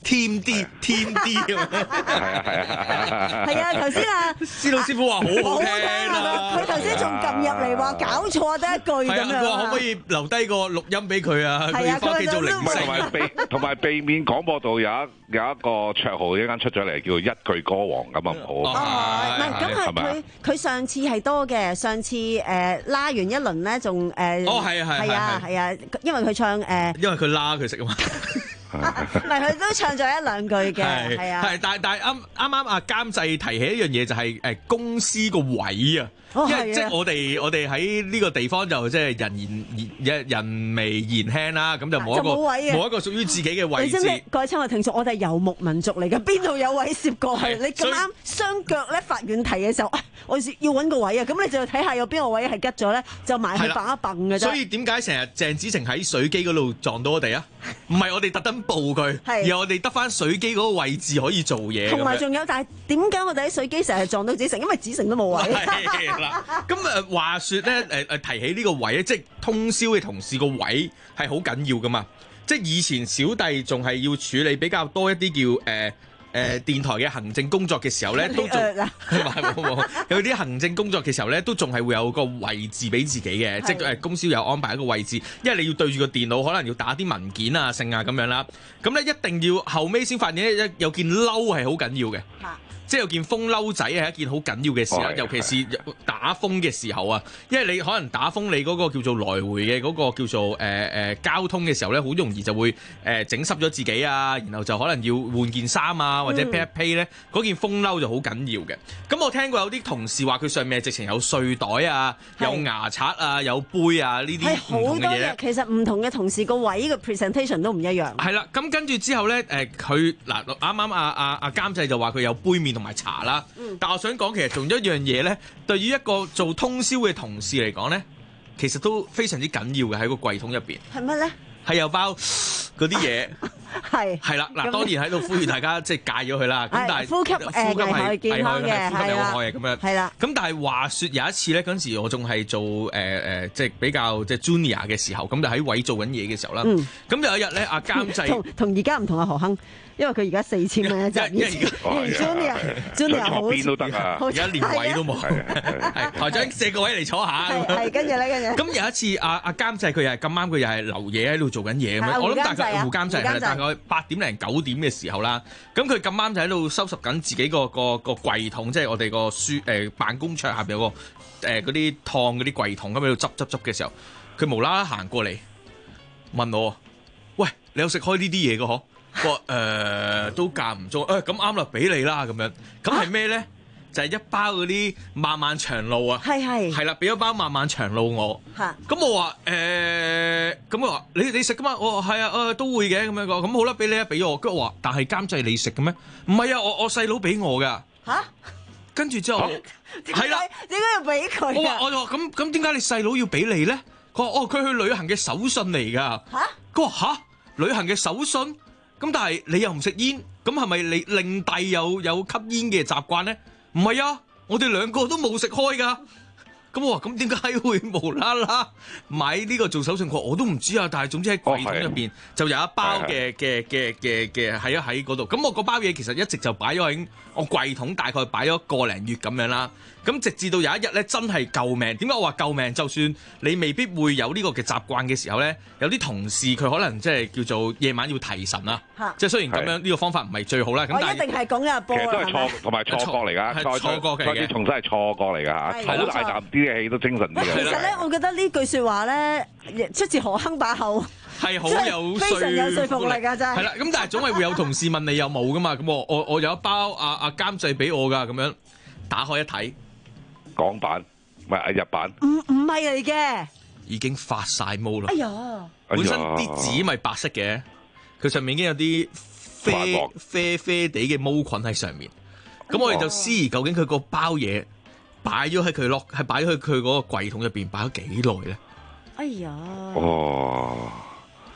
添啲添啲咁樣。 係啊係啊係啊！頭先啊， 施老師傅話好好聽啊！ 佢頭先仲撳入嚟話搞錯得一句咁樣。 佢話可唔可以留低個錄音俾佢啊？佢要翻屋企做鈴聲。 同埋避同埋避免廣播道有一有一個綽號一陣出咗嚟叫一句歌王咁啊唔好。 唔係咁係佢佢上次係多嘅，上次誒拉完一輪咧仲誒。 哦係啊係啊係啊，因為佢唱誒。 因為佢拉佢食啊嘛。 唔係佢都唱咗一兩句嘅，係啊， 係，但係但係啱啱啱啊監製提起一樣嘢就係誒公司個位啊，因為即係我哋我哋喺呢個地方就即係人言人人微言輕啦，咁就冇一個冇一個屬於自己嘅位置。 各位親愛聽眾，我哋係游牧民族嚟嘅，邊度有位攝過去？你咁啱雙腳咧發軟蹄嘅時候，我要揾個位啊，咁你就睇下有邊個位係吉咗咧，就埋去蹦一蹦嘅啫。所以點解成日鄭子誠喺水機嗰度撞到我哋啊？唔係我哋特登報佢，而我哋得翻水機嗰個位置可以做嘢。 同埋仲有，但係點解我哋喺水機成日撞到子誠？因為子誠都冇位。 係啦，咁誒話説咧，誒誒提起呢個位咧，即係通宵嘅同事個位係好緊要噶嘛。即係以前小弟仲係要處理比較多一啲叫誒。呃誒、呃、電台嘅行政工作嘅時候咧，都仲有啲行政工作嘅時候咧，都仲係會有個位置俾自己嘅，即係誒公司有安排一個位置，因為你要對住個電腦，可能要打啲文件啊、剩啊咁樣啦。咁咧一定要後尾先發現一有件褸係好緊要嘅。即係有件風褸仔係一件好緊要嘅事啊，尤其是打風嘅時候啊，因為你可能打風你嗰個叫做來回嘅嗰個叫做誒誒、呃、交通嘅時候咧，好容易就會誒整濕咗自己啊，然後就可能要換件衫啊，或者披一披咧，嗰件風褸就好緊要嘅。咁我聽過有啲同事話佢上面直情有睡袋啊，有牙刷啊，有杯啊呢啲唔同嘅嘢。 其實唔同嘅同事個位嘅 presentation 都唔一樣。 係啦，咁跟住之後咧，誒佢嗱啱啱阿阿阿監製就話佢有杯麵同埋茶啦，嗯、但我想講其實仲有一樣嘢咧，對於一個做通宵嘅同事嚟講咧，其實都非常之緊要嘅喺個櫃桶入邊。 係乜咧？係有包嗰啲嘢。 係係啦，嗱當然喺度呼籲大家即係戒咗佢啦。咁但係呼吸誒危害健康嘅， 呼吸有害嘅咁樣。 係啦。 咁但係話説有一次咧，嗰陣時我仲係做誒誒、呃、即係比較即係 junior 嘅時候，咁就喺位做緊嘢嘅時候啦。咁、嗯、有一日咧，阿監製同同而家唔同阿何亨。因為佢而家四千蚊一集，以前 Junior，Junior 好邊都得啊， 而家連位都冇。係台長借個位嚟坐下。 係跟住咧，跟住。 咁有一次，阿阿監製佢又係咁啱，佢又係留嘢喺度做緊嘢咁樣。我諗大概胡監製係大概八點零九點嘅時候啦。咁佢咁啱就喺度收拾緊自己個個個櫃桶，即係我哋個書誒辦公桌下邊有個誒嗰啲燙嗰啲櫃桶咁喺度執執執嘅時候，佢無啦啦行過嚟問我：喂，你有食開呢啲嘢嘅嗬？我誒、呃、都間唔中，誒咁啱啦，俾你啦咁樣。咁係咩咧？就係、是、一包嗰啲漫漫長路啊！係係係啦，俾咗包漫漫長路我。嚇！咁我話誒，咁、呃、我話你你食噶嘛？我話係啊，誒、呃、都會嘅咁樣講。咁好啦，俾你啊，俾我。跟住我話，但係監製你食嘅咩？唔係啊，我我細佬俾我㗎。嚇！跟住之後係啦， 點解要俾佢？ 我話我話咁咁點解你細佬要俾你咧？佢話哦，佢去旅行嘅手信嚟㗎。嚇！佢話嚇，旅行嘅手信。咁但係你又唔食煙，咁係咪你令弟有有吸煙嘅習慣咧？唔係啊，我哋兩個都冇食開噶。咁我話咁點解會無啦啦買呢個做手信？我都唔知啊。但係總之喺櫃桶入邊就有一包嘅嘅嘅嘅嘅喺喺嗰度。咁我嗰包嘢其實一直就擺咗喺我櫃桶，大概擺咗個零月咁樣啦。咁直至到有一日咧，真係救命。點解我話救命？就算你未必會有呢個嘅習慣嘅時候咧，有啲同事佢可能即係叫做夜晚要提神啊。即係雖然咁樣呢個方法唔係最好啦。咁但係我一定係講緊波啦。 其實都係錯同埋錯覺嚟㗎， 錯錯覺嘅。 嗰啲重新係錯覺嚟㗎嚇，好大啖啲嘅氣都精神啲。 其實咧，我覺得呢句説話咧，出自何亨把口， 係好有非常有說服力㗎，真係。 係啦，咁但係總係會有同事問你有冇㗎嘛？咁我我我有一包阿阿監製俾我㗎，咁樣打開一睇。 港版唔係日版， 唔唔係嚟嘅， 已經發晒毛啦。 哎呀， 本身啲紙咪白色嘅，佢上面已經有啲啡啡啡地嘅毛菌喺上面。咁我哋就思疑究竟佢個包嘢擺咗喺佢落，係擺咗喺佢嗰個櫃桶入邊擺咗幾耐咧？ 哎呀， 哦，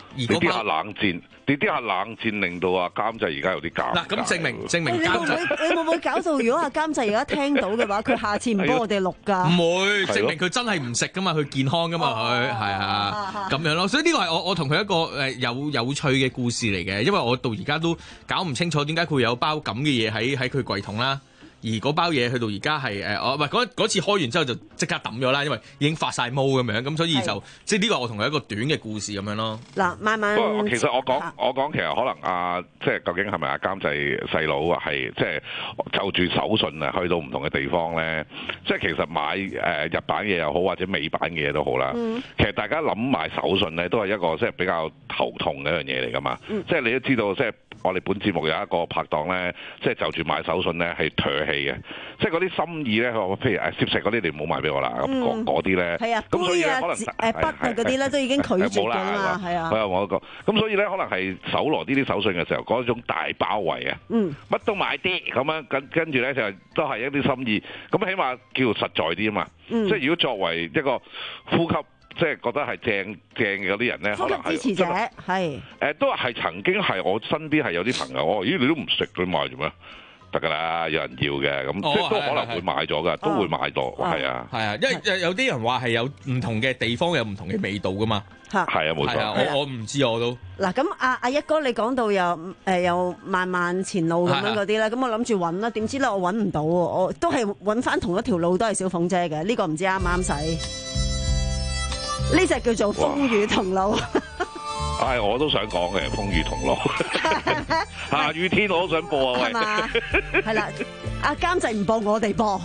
而嗰啲下冷戰，你啲下冷戰令到啊監製而家有啲尷尬。 嗱，咁證明證明你會唔會你會唔會搞到如果阿監製而家聽到嘅話，佢下次唔幫我哋錄㗎？ 唔會，證明佢真係唔食㗎嘛，佢健康㗎嘛，佢係啊咁樣咯。所以呢個係我我同佢一個誒有有趣嘅故事嚟嘅，因為我到而家都搞唔清楚點解佢會有包咁嘅嘢喺喺佢櫃桶啦。而嗰包嘢去到而家係誒，我唔係嗰嗰次開完之後就即刻抌咗啦，因為已經發晒毛咁樣，咁所以就即係呢個我同佢一個短嘅故事咁樣咯。 嗱，慢慢。 不過其實我講我講其實可能啊，即係究竟係咪啊監製細佬啊，係即係就住手信啊，去到唔同嘅地方咧，即係其實買誒日版嘢又好，或者美版嘅嘢都好啦。嗯、其實大家諗買手信咧，都係一個即係比較頭痛嘅一樣嘢嚟㗎嘛。嗯、即係你都知道，即係我哋本節目有一個拍檔咧，即係就住買手信咧係唾棄嘅，即係嗰啲心意咧，譬如誒攝食嗰啲，你唔好賣俾我啦。咁嗰嗰啲咧， 係啊， 咁所以咧可能誒筆啊嗰啲咧都已經拒絕㗎啦，係啊。 係啊，我講咁所以咧，可能係搜羅呢啲手信嘅時候，嗰種大包圍啊，嗯，乜都買啲咁樣，跟跟住咧就都係一啲心意，咁起碼叫實在啲啊嘛。嗯、即係如果作為一個呼吸。即係覺得係正正嘅嗰啲人咧，可能係支持者係誒，都係曾經係我身邊係有啲朋友，我咦你都唔食佢買做咩？得㗎啦，有人要嘅咁，即係都可能會買咗㗎，都會買到，係啊， 係啊，因為有啲人話係有唔同嘅地方有唔同嘅味道㗎嘛， 係啊，冇錯， 我我唔知我都嗱咁阿阿一哥你講到又誒又漫漫前路咁樣嗰啲咧，咁我諗住揾啦，點知咧我揾唔到喎，我都係揾翻同一條路，都係小鳳姐嘅，呢個唔知啱唔啱使。呢隻叫做風雨同路， 唉、哎，我都想講嘅風雨同路，下雨天我都想播啊，喂，係嘛？ 係啦，阿監製唔播，我哋播。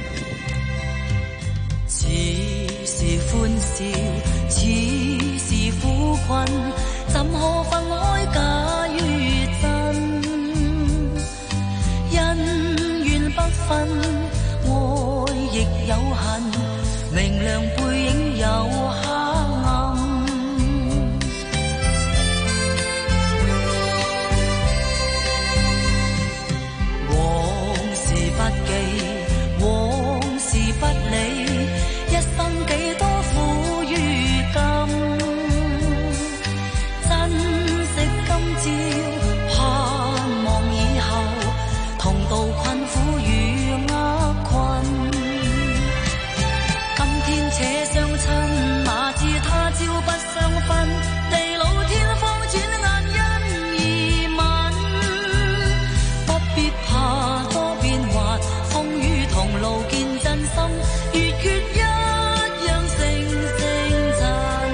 似是歡笑，似是苦困，怎可分開假與真？恩怨不分，愛亦有恨，明亮背影有黑暗。往事不記，往事不理，一生幾多苦與甘，珍惜今朝，盼望以後，同渡困苦與厄困。今天且相親，哪知他朝不相分，地老天荒轉眼因而泯。不必怕多變幻，風雨同路見真心，月缺一樣成成塵。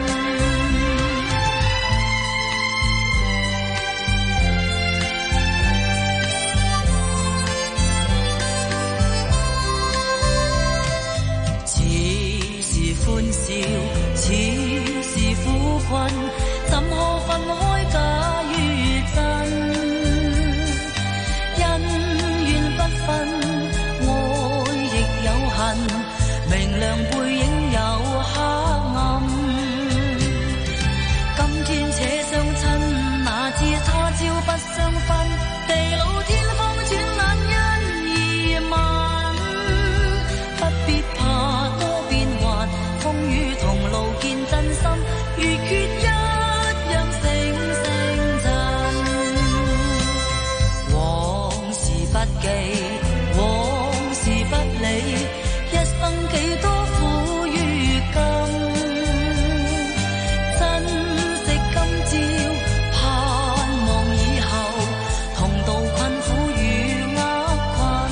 似是歡笑，似是苦困，怎可分開假與真？恩怨不分，愛亦有恨，明亮背影有黑暗。今天且相親，哪知他朝不相分，地老天荒轉眼因而泯。不必怕多變幻，風雨同路見真心，月缺一樣成成塵。往事不記，往事不理，一生幾多苦與甘，珍惜今朝，盼望以後，同渡困苦與厄困。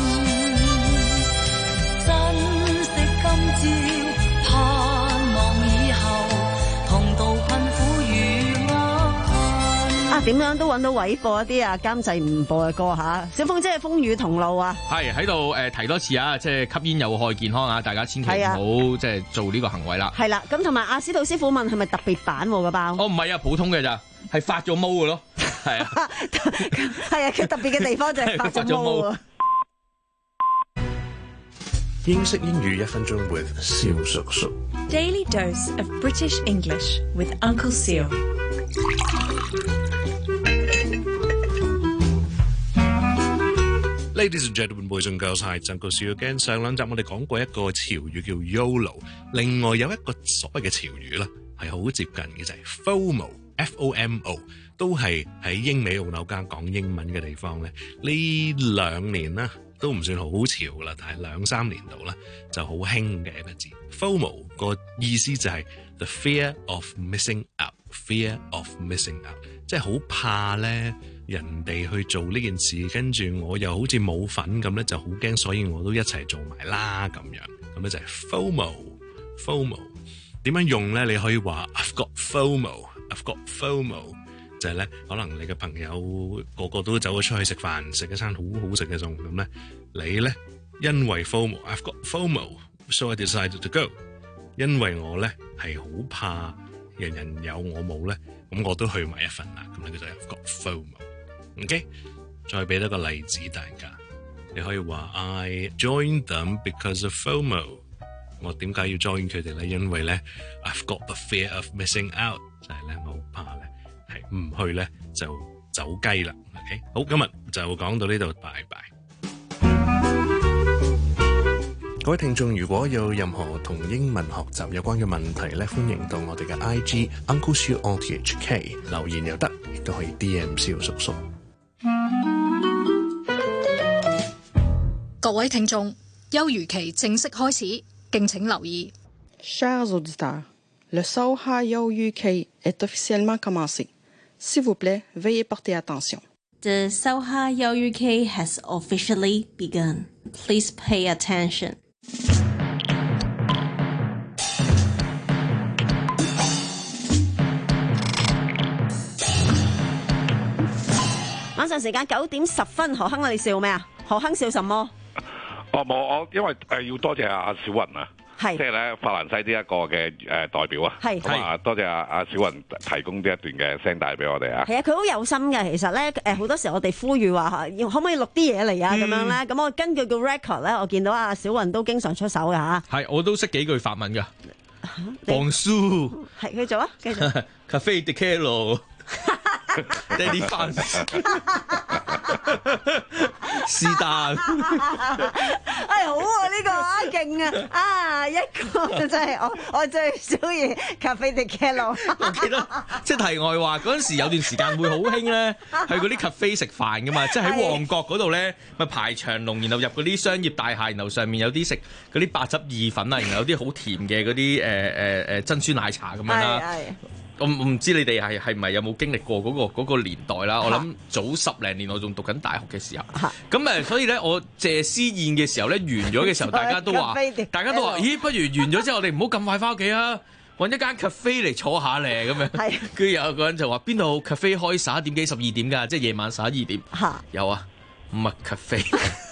珍惜今朝，盼望以後，同渡困苦與厄困。 啊，點樣都揾到位播一啲啊監製唔播嘅歌嚇，小鳳姐係風雨同路啊！ 係喺度誒提多次啊，即係吸煙有害健康啊，大家千祈唔好即係做呢個行為啦。 係啦，咁同埋阿司徒師傅問係咪特別版喎個包？ 哦，唔係啊，普通嘅咋，係發咗毛嘅咯，係啊， 係啊，佢特別嘅地方就係發咗毛啊！ 英式英語一分鐘 with 蕭叔叔。 Daily dose of British English with Uncle Seal. Ladies and gentlemen, boys and girls, hi, Uncle Seal again. 上兩集我哋講過一個潮語叫 YOLO， 另外有一個所謂嘅潮語啦，係好接近嘅就係 FOMO。 F O M O， 都係喺英美澳紐加講英文嘅地方咧。呢兩年啦都唔算好潮啦，但係兩三年度啦就好興嘅一個字。FOMO 個意思就係 the fear of missing out，fear of missing out， 即係好怕咧人哋去做呢件事，跟住我又好似冇份咁咧，就好驚，所以我都一齊做埋啦咁樣。咁咧就係 FOMO。FOMO 點樣用咧？你可以話 I've got FOMO，I've got FOMO， 就係咧可能你嘅朋友個個都走咗出去食飯，食一餐好好食嘅餸咁咧，你咧因為 FOMO，I've got FOMO，so I decided to go。因為我咧係好怕人人有我冇咧，咁我都去埋一份啦。咁咧就係 I've got FOMO。OK， 再俾多個例子大家，你可以話 I joined them because of FOMO。我點解要 join 佢哋咧？因為咧 I've got the fear of missing out， 就係咧我好怕咧係唔去咧就走雞啦。OK， 好，今日就講到呢度，拜拜。各位聽眾，如果有任何同英文學習有關嘅問題咧，歡迎到我哋嘅 I G Uncle Siu O T H K 留言又得，亦都可以 D M 蕭叔叔。 各位聽眾，休漁期正式開始，敬請留意。 Chers auditeurs, le Sauha Youyuki est officiellement commencé. S'il vous plaît, veuillez porter attention. The Sauha Youyuki has officially begun. Please pay attention. 晚上時間九點十分，何亨啊，你笑咩啊？何亨笑什麼？ 哦冇，我因為誒要多謝阿小雲啊， 係即係咧法蘭西呢一個嘅誒代表啊， 係咁啊多謝阿阿小雲提供呢一段嘅聲帶俾我哋啊。 係啊，佢好有心嘅。其實咧誒好多時我哋呼籲話要可唔可以錄啲嘢嚟啊咁樣咧，咁我根據個 record 咧，我見到阿小雲都經常出手㗎嚇。 係，我都識幾句法文㗎。Bonjour， 係佢做啊，繼續。 Café de Kelo。Daddy fans， 是但， 哎好啊呢、這個啊勁啊啊一個真係我我最中意 Cafe de Kelo。 我記得即係題外話，嗰陣時有段時間會好興咧，去嗰啲 cafe 食飯噶嘛，即係喺旺角嗰度咧，咪排長龍，然後入嗰啲商業大廈，然後上面有啲食嗰啲白汁意粉啊，然後有啲好甜嘅嗰啲誒誒誒珍珠奶茶咁樣啦。我唔知你哋係係咪有冇經歷過嗰、嗰個嗰個年代啦？我諗早十零年我仲讀緊大學嘅時候，咁誒，所以咧我謝師宴嘅時候咧完咗嘅時候，大家都話，大家都話，咦，不如完咗之後我哋唔好咁快翻屋企啊，揾一間 cafe 嚟坐下咧咁樣。跟住有個人就話邊度 cafe 開十一點幾十二點㗎，即係夜晚十一二點。有啊，唔係 cafe。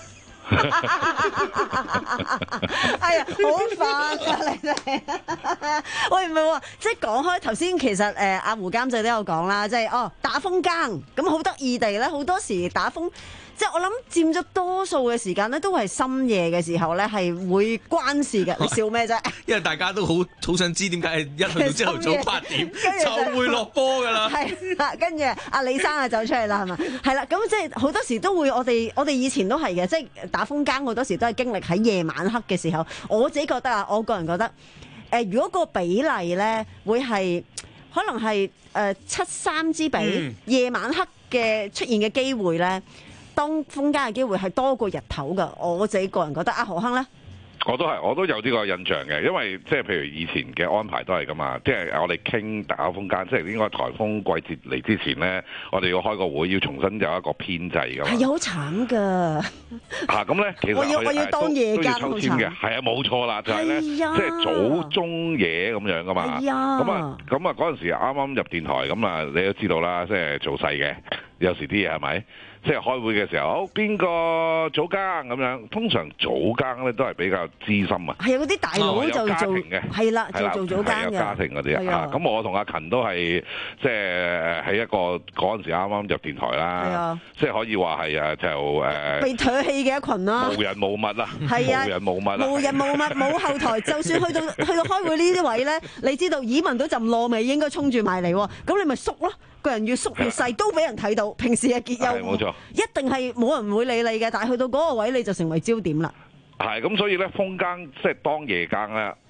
哎呀，好煩啊！你真係，喂唔係喎，即係講開頭先，其實誒阿胡監製都有講啦，即係哦打風更咁好得意地咧，好多時打風，即係我諗佔咗多數嘅時間咧，都係深夜嘅時候咧，係會關事嘅。你笑咩啫？因為大家都好好想知點解一去到朝頭早八點就會落波㗎啦。係啦，跟住阿李生啊走出嚟啦，係嘛？係啦，咁即係好多時都會，我哋我哋以前都係嘅，即係打風更好多時都係經歷喺夜晚黑嘅時候。我自己覺得啊，我個人覺得，誒、呃、如果個比例咧會係可能係誒七三之比，嗯、夜晚黑嘅出現嘅機會咧，當風更嘅機會係多過日頭㗎。我自己個人覺得，阿何亨咧。 我都係，我都有呢個印象嘅，因為即係譬如以前嘅安排都係咁嘛，即係我哋傾打風間，即係應該颱風季節嚟之前咧，我哋要開個會，要重新有一個編制㗎嘛。係好慘㗎。嚇咁咧，其實我要我要當夜間都要抽籤嘅，係啊，冇錯啦，就係咧，即係早中夜咁樣㗎嘛。咁啊咁啊嗰陣時啱啱入電台，咁啊你都知道啦，即係做細嘅，有時啲嘢係咪？即係開會嘅時候，好邊個早更咁樣？通常早更咧都係比較資深啊。係啊，嗰啲大佬就做係啦，就做早更嘅。有家庭嗰啲啊。咁我同阿勤都係即係喺一個嗰陣時啱啱入電台啦。即係可以話係啊，就誒被唾棄嘅一群啦。無人無物啦。係啊，無人無物啦。無人無物冇後台，就算去到去到開會呢啲位咧，你知道耳聞到陣燶味應該衝住埋嚟喎，咁你咪縮咯。個人越縮越細都俾人睇到，平時係結憂，冇錯，一定係冇人會理你嘅，但係去到嗰個位你就成為焦點啦。係咁，所以咧風更即係當夜更咧，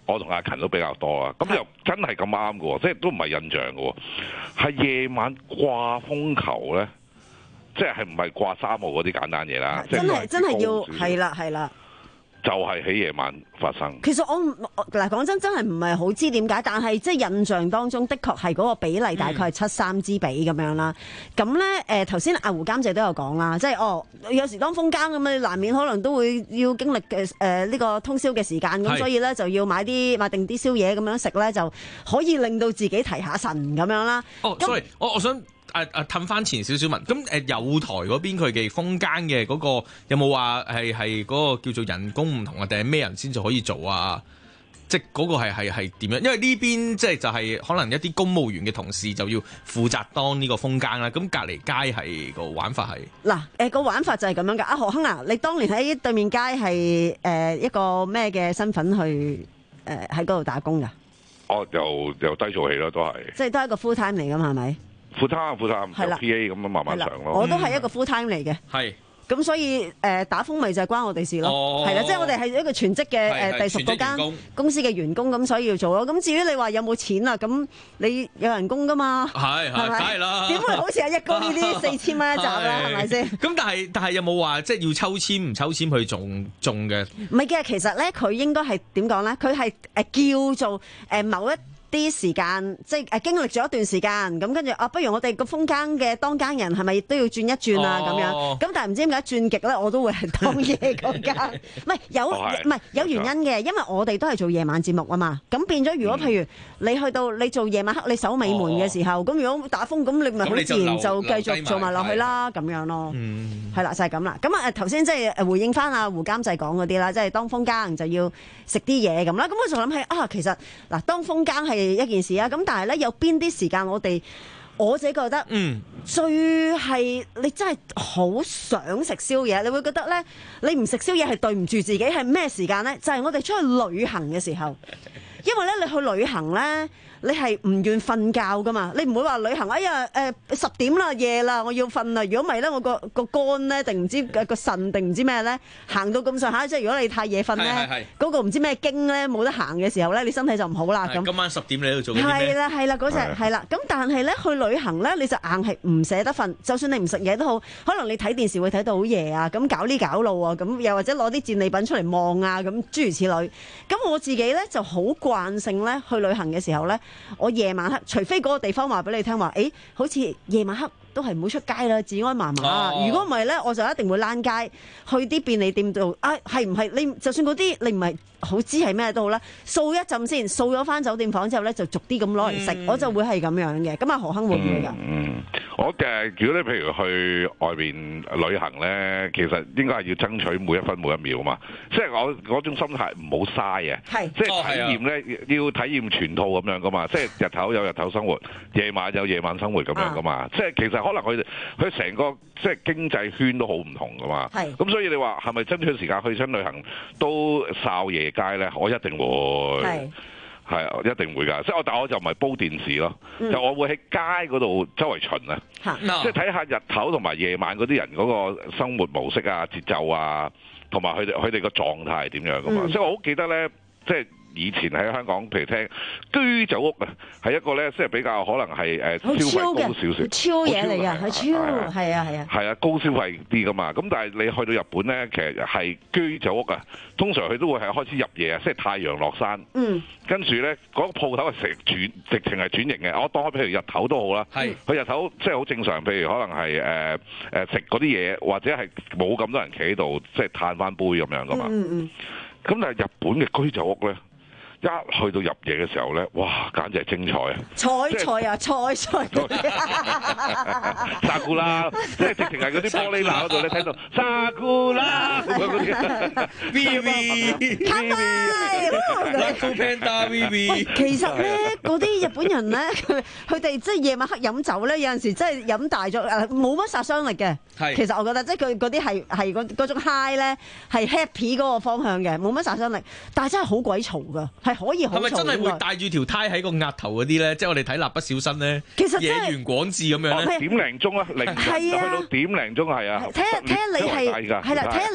我同阿勤都比較多啊。咁又真係咁啱嘅喎，即係都唔係印象嘅喎，係夜晚掛風球咧，即係係唔係掛三號嗰啲簡單嘢啦？ 真係真係要係啦係啦。 就係喺夜晚發生。其實我嗱講真，真係唔係好知點解，但係即係印象當中的確係嗰個比例大概係七三之比咁樣啦。咁咧誒頭先阿胡監製都有講啦，即係哦有時當風更咁，你難免可能都會要經歷嘅誒呢個通宵嘅時間，咁所以咧就要買啲買定啲宵夜咁樣食咧，就可以令到自己提下神咁樣啦。 哦，所以我我想。誒誒，褪翻前少少問，咁誒友台嗰邊佢嘅風更嘅嗰個有冇話係係嗰個叫做人工唔同啊，定係咩人先至可以做啊？即係嗰個係係係點樣？因為呢邊即係就係可能一啲公務員嘅同事就要負責當呢個風更啦。咁隔離街係個玩法係嗱誒個玩法就係咁樣㗎。阿何亨啊，你當年喺對面街係誒一個咩嘅身份去誒喺嗰度打工㗎？ 哦，由由低做起咯，都係即係都係一個 full time 嚟㗎嘛，係咪？ full time full time 由 P A 咁樣慢慢上咯。 我都係一個 full time 嚟嘅。 係。 咁所以誒、呃、打風咪就係關我哋事咯，係啦、哦，即係我哋係一個全職嘅誒隸屬嗰間公司嘅員工，咁所以要做咯。咁至於你話有冇錢啊？咁你有人工噶嘛？係係，梗係啦。點會好似阿一哥呢啲四千蚊一集啦？係咪先？咁但係但係有冇話即係要抽籤唔抽籤去中中嘅？唔係嘅，其實咧佢應該係點講咧？佢係誒叫做誒某一啲時間，即係誒經歷咗一段時間，咁跟住啊，不如我哋個風更嘅當更人係咪都要轉一轉啊？咁、哦、樣，咁但係唔知點解轉極咧，我都會係當夜嗰間，唔係有唔係、哦、有原因嘅，因為我哋都係做夜晚節目啊嘛，咁變咗如果譬如你去到你做夜晚黑你守尾門嘅時候，咁、哦、如果打風，咁你咪好自然就繼續做埋落去啦，咁樣咯，係、嗯、啦，就係咁啦。咁啊誒頭先即係誒回應翻阿胡監製講嗰啲啦，即係當風更就要食啲嘢咁啦。咁我就諗起啊，其實嗱當風更係一件事啊，咁但係咧有邊啲時間我哋我自己覺得，嗯，最係你真係好想食宵夜，你會覺得咧，你唔食宵夜係對唔住自己，係咩時間咧？就係、是、我哋出去旅行嘅時候，因為咧你去旅行咧。你係唔願瞓覺噶嘛？你唔會話旅行，哎呀誒十點啦夜啦，我要瞓啦。如果唔係咧，我個個肝咧定唔知個腎定唔知咩咧，行到咁上下，即係如果你太夜瞓咧，嗰個唔知咩經咧冇得行嘅時候咧，你身體就唔好啦。咁今晚十點你喺度做緊啲咩？係啦係啦，嗰隻係啦。咁但係咧去旅行咧，你就硬係唔捨得瞓，就算你唔食嘢都好，可能你睇電視會睇到好夜啊，咁搞呢搞路啊，咁又或者攞啲戰利品出嚟望啊，咁諸如此類。咁我自己咧就好慣性咧去旅行嘅時候咧。我夜晚黑，除非嗰個地方話俾你聽話，誒，好似夜晚黑都係唔好出街啦，治安麻麻。如果唔係咧，我就一定會躝街去啲便利店度。啊，係唔係你？就算嗰啲你唔係好知係咩都好啦，掃一陣先，掃咗翻酒店房之後咧，就逐啲咁攞嚟食，嗯、我就會係咁樣嘅。咁啊，何亨會唔會㗎？嗯，我嘅如果你譬如去外邊旅行咧，其實應該係要爭取每一分每一秒嘛。即係我嗰種心態唔好嘥啊，即係體驗咧、哦、要體驗全套咁樣噶嘛。即係日頭有日頭生活，夜晚有夜晚生活咁樣噶嘛。啊、即係其實可能佢佢成個即係經濟圈都好唔同噶嘛。係咁，所以你話係咪爭取時間去親旅行都哨夜街咧？我一定會係係啊，一定會㗎。即係我但我就唔係煲電視咯，嗯、就我會喺街嗰度周圍巡啊，即係睇下日頭同埋夜晚嗰啲人嗰個生活模式啊、節奏啊，同埋佢哋佢哋個狀態係點樣㗎嘛。嗯、所以我好記得咧，即係。以前喺香港，譬如聽居酒屋啊，係一個咧，即係比較可能係誒消費高少少，超嘢嚟㗎，係超，係啊係啊，係啊高消費啲㗎嘛。咁但係你去到日本咧，其實係居酒屋啊，通常佢都會係開始入夜啊，即係太陽落山，嗯，跟住咧嗰個鋪頭係成轉，直情係轉型嘅。我當譬如日頭都好啦，係佢日頭即係好正常，譬如可能係誒誒食嗰啲嘢，或者係冇咁多人企喺度，即係嘆翻杯咁樣㗎嘛。嗯嗯。咁但係日本嘅居酒屋咧。一去到入夜嘅時候咧，哇，簡直係精彩啊！菜菜啊，菜菜沙姑啦，即係直情係嗰啲玻璃罅嗰度咧，睇到沙姑啦咁樣嗰啲 V V Lucky Panda V V。其實咧，嗰啲日本人咧，佢佢哋即係夜晚黑飲酒咧，有陣時真係飲大咗，誒冇乜殺傷力嘅。係，其實我覺得即係佢嗰啲係係嗰嗰種 high 咧，係 happy 嗰個方向嘅，冇乜殺傷力，但係真係好鬼嘈㗎。係可以好嘈，係咪真係會帶住條呔喺個額頭嗰啲咧？即係我哋睇蠟筆小新咧，其實野原廣志咁樣咧，點零鐘啊，零就去到點零鐘係啊。睇下睇下你係係啦，睇下你係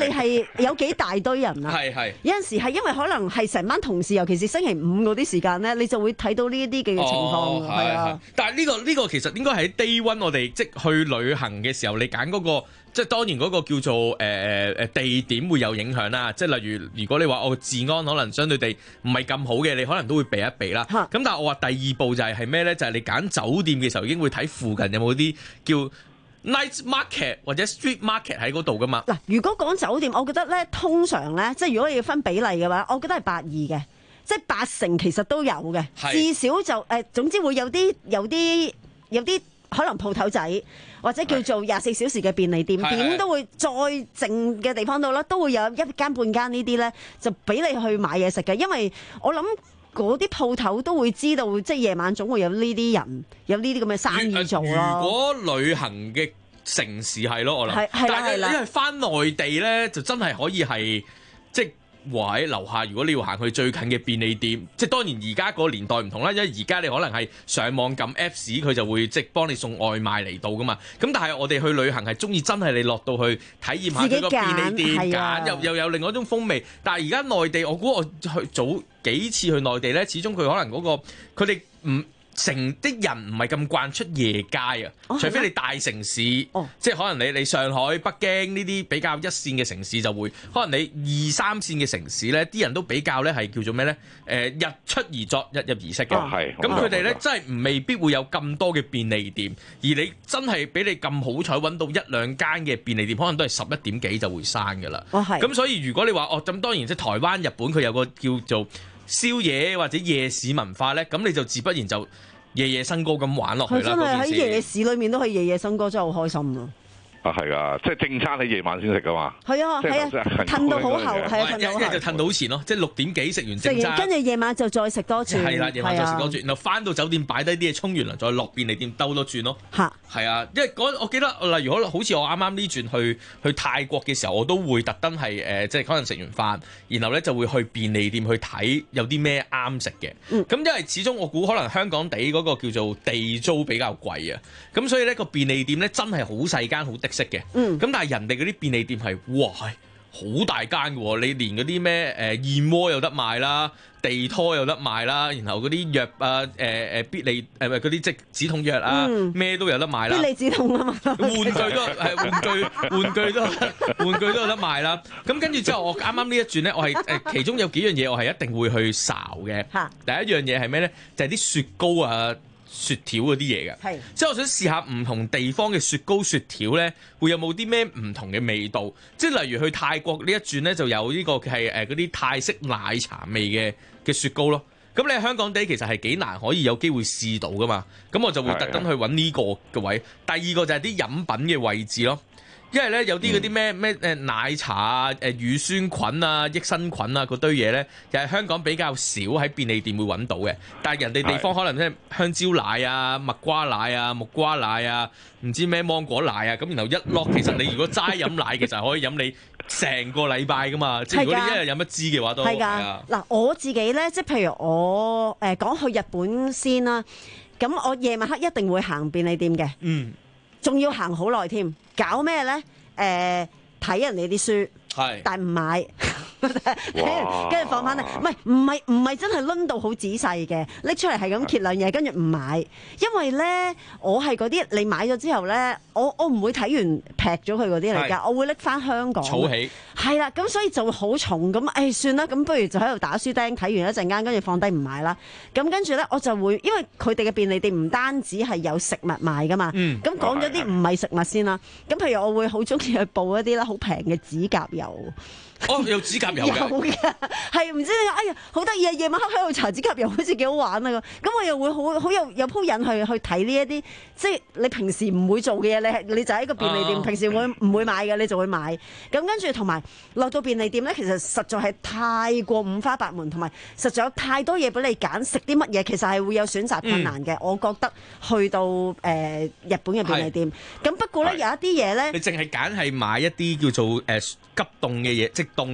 係有幾大堆人啊。 係係。 有陣時係因為可能係成班同事，尤其是星期五嗰啲時間咧，你就會睇到呢一啲嘅情況。係啊。 但係呢個呢個其實應該喺 day one 我哋即係去旅行嘅時候，你揀嗰個。即係當然嗰個叫做誒誒誒地點會有影響啦，即係例如如果你話哦治安可能相對地唔係咁好嘅，你可能都會避一避啦。咁但係我話第二步就係係咩咧？就係、是、你揀酒店嘅時候已經會睇附近有冇啲叫 night market 或者 street market 喺嗰度噶嘛。 嗱，如果講酒店，我覺得咧通常咧，即係如果你要分比例嘅話，我覺得係八二嘅，即係八成其實都有嘅，至少就誒、呃、總之會有啲有啲有啲可能鋪頭仔。或者叫做廿四小時嘅便利店，點都會再靜嘅地方度啦，都會有一間半間呢啲咧，就俾你去買嘢食嘅。因為我諗嗰啲鋪頭都會知道，即係夜晚總會有呢啲人有呢啲咁嘅生意做咯。 如果旅行嘅城市係咯，我諗，但係因為翻內地咧，就真係可以係即係。話喺樓下，如果你要行去最近嘅便利店，即係當然而家個年代唔同啦，因為而家你可能係上網撳 Apps， 佢就會即係幫你送外賣嚟到噶嘛。咁但係我哋去旅行係中意真係你落到去體驗下佢個便利店揀，又又有另外一種風味。但係而家內地，我估我去早幾次去內地呢，始終佢可能嗰、嗰個佢哋唔。成啲人唔係咁慣出夜街啊，哦、除非你大城市，哦、即係可能你你上海、北京呢啲比較一線嘅城市就會，可能你二三線嘅城市咧，啲人都比較咧係叫做咩咧？誒、呃、日出而作，日入而息嘅。咁佢哋咧真係未必會有咁多嘅便利店，而你真係俾你咁好彩揾到一兩間嘅便利店，可能都係十一點幾就會閂㗎啦。咁、哦、所以如果你話哦，咁當然即係台灣、日本佢有個叫做宵夜或者夜市文化咧，咁你就自不然就夜夜笙歌咁玩落去啦。 真係喺夜市裏面都可以夜夜笙歌，真係好開心啊！ 啊，係啊，即係正餐喺夜晚先食噶嘛。係啊，係啊，褪到好後，係啊，褪到好後。 一日就褪到好前咯，即係六點幾食完正餐， 跟住夜晚就再食多轉。 係啦，夜晚再食多轉，然後翻到酒店擺低啲嘢，沖完涼再落便利店兜多轉咯。嚇，係啊，因為嗰我記得，例如可能好似我啱啱呢轉去去泰國嘅時候，我都會特登係誒，即係可能食完飯，然後咧就會去便利店去睇有啲咩啱食嘅。咁因為始終我估可能香港地嗰個叫做地租比較貴啊，咁所以呢個便利店咧真係好細間好的式嘅。嗯。咁但係人哋嗰啲便利店係哇係好大間嘅喎，你連嗰啲咩誒燕窩有得賣啦，地拖有得賣啦，然後嗰啲藥啊誒誒必理誒嗰啲即止痛藥啊咩、嗯、都有得賣啦。 必理止痛啊嘛， 玩具都係玩具玩具都玩具都有得賣啦。咁跟住之後我啱啱呢一轉咧，我係誒其中有幾樣嘢我係一定會去睄嘅。第一樣嘢係咩咧？就係、是、啲雪糕啊。雪條嗰啲嘢嘅，即係我想試下唔同地方嘅雪糕雪條咧，會有冇啲咩唔同嘅味道？即係例如去泰國呢一轉咧，就有呢個係誒嗰啲泰式奶茶味嘅嘅雪糕咯。咁你喺香港地其實係幾難可以有機會試到噶嘛？咁我就會特登去揾呢個嘅位。第二個就係啲飲品嘅位置咯。因為咧有啲嗰啲咩咩誒奶茶啊、誒乳酸菌啊、益生菌啊嗰堆嘢咧，又係香港比較少喺便利店會揾到嘅。但係人哋地方可能即係香蕉奶啊、蜜瓜奶啊、木瓜奶啊、唔知咩芒果奶啊，咁然後一落，其實你如果齋飲奶其實可以飲你成個禮拜噶嘛。即係如果你一日飲一支嘅話都係㗎。 嗱，我自己咧，即係譬如我誒講去日本先啦，咁我夜晚黑一定會行便利店嘅。嗯。仲要行好耐添，搞咩咧？誒、呃，睇人哋啲書，係，但唔買，跟住放翻嚟，唔係唔係唔係真係攆到好仔細嘅，拎出嚟係咁揭兩嘢，跟住唔買，因為咧我係嗰啲你買咗之後咧，我我唔會睇完劈咗佢嗰啲嚟㗎，我會拎翻香港，儲起，係啦，咁所以就會好重咁，誒、哎、算啦，咁不如就喺度打書釘，睇完一陣間，跟住放低唔買啦，咁跟住咧我就會，因為佢哋嘅便利店唔單止係有食物賣㗎嘛，咁講咗啲唔係食物先啦，咁譬如我會好中意去報一啲啦，好平嘅指甲油。 哦，有指甲油嘅， 有嘅，係唔知你哎呀，好得意啊！夜晚黑喺度搽指甲油，好似幾好玩啊！咁我又會好好有有鋪癮去去睇呢一啲，即係你平時唔會做嘅嘢，你你就喺個便利店，啊、平時會唔會買嘅，你就會買。咁跟住同埋落到便利店咧，其實實在係太過五花八門，同埋實在有太多嘢俾你揀，食啲乜嘢其實係會有選擇困難嘅。嗯、我覺得去到誒、呃、日本嘅便利店，咁不過咧有一啲嘢咧， 你淨係揀係買一啲叫做誒、呃、急凍嘅嘢，即凍嘅嘢食啊，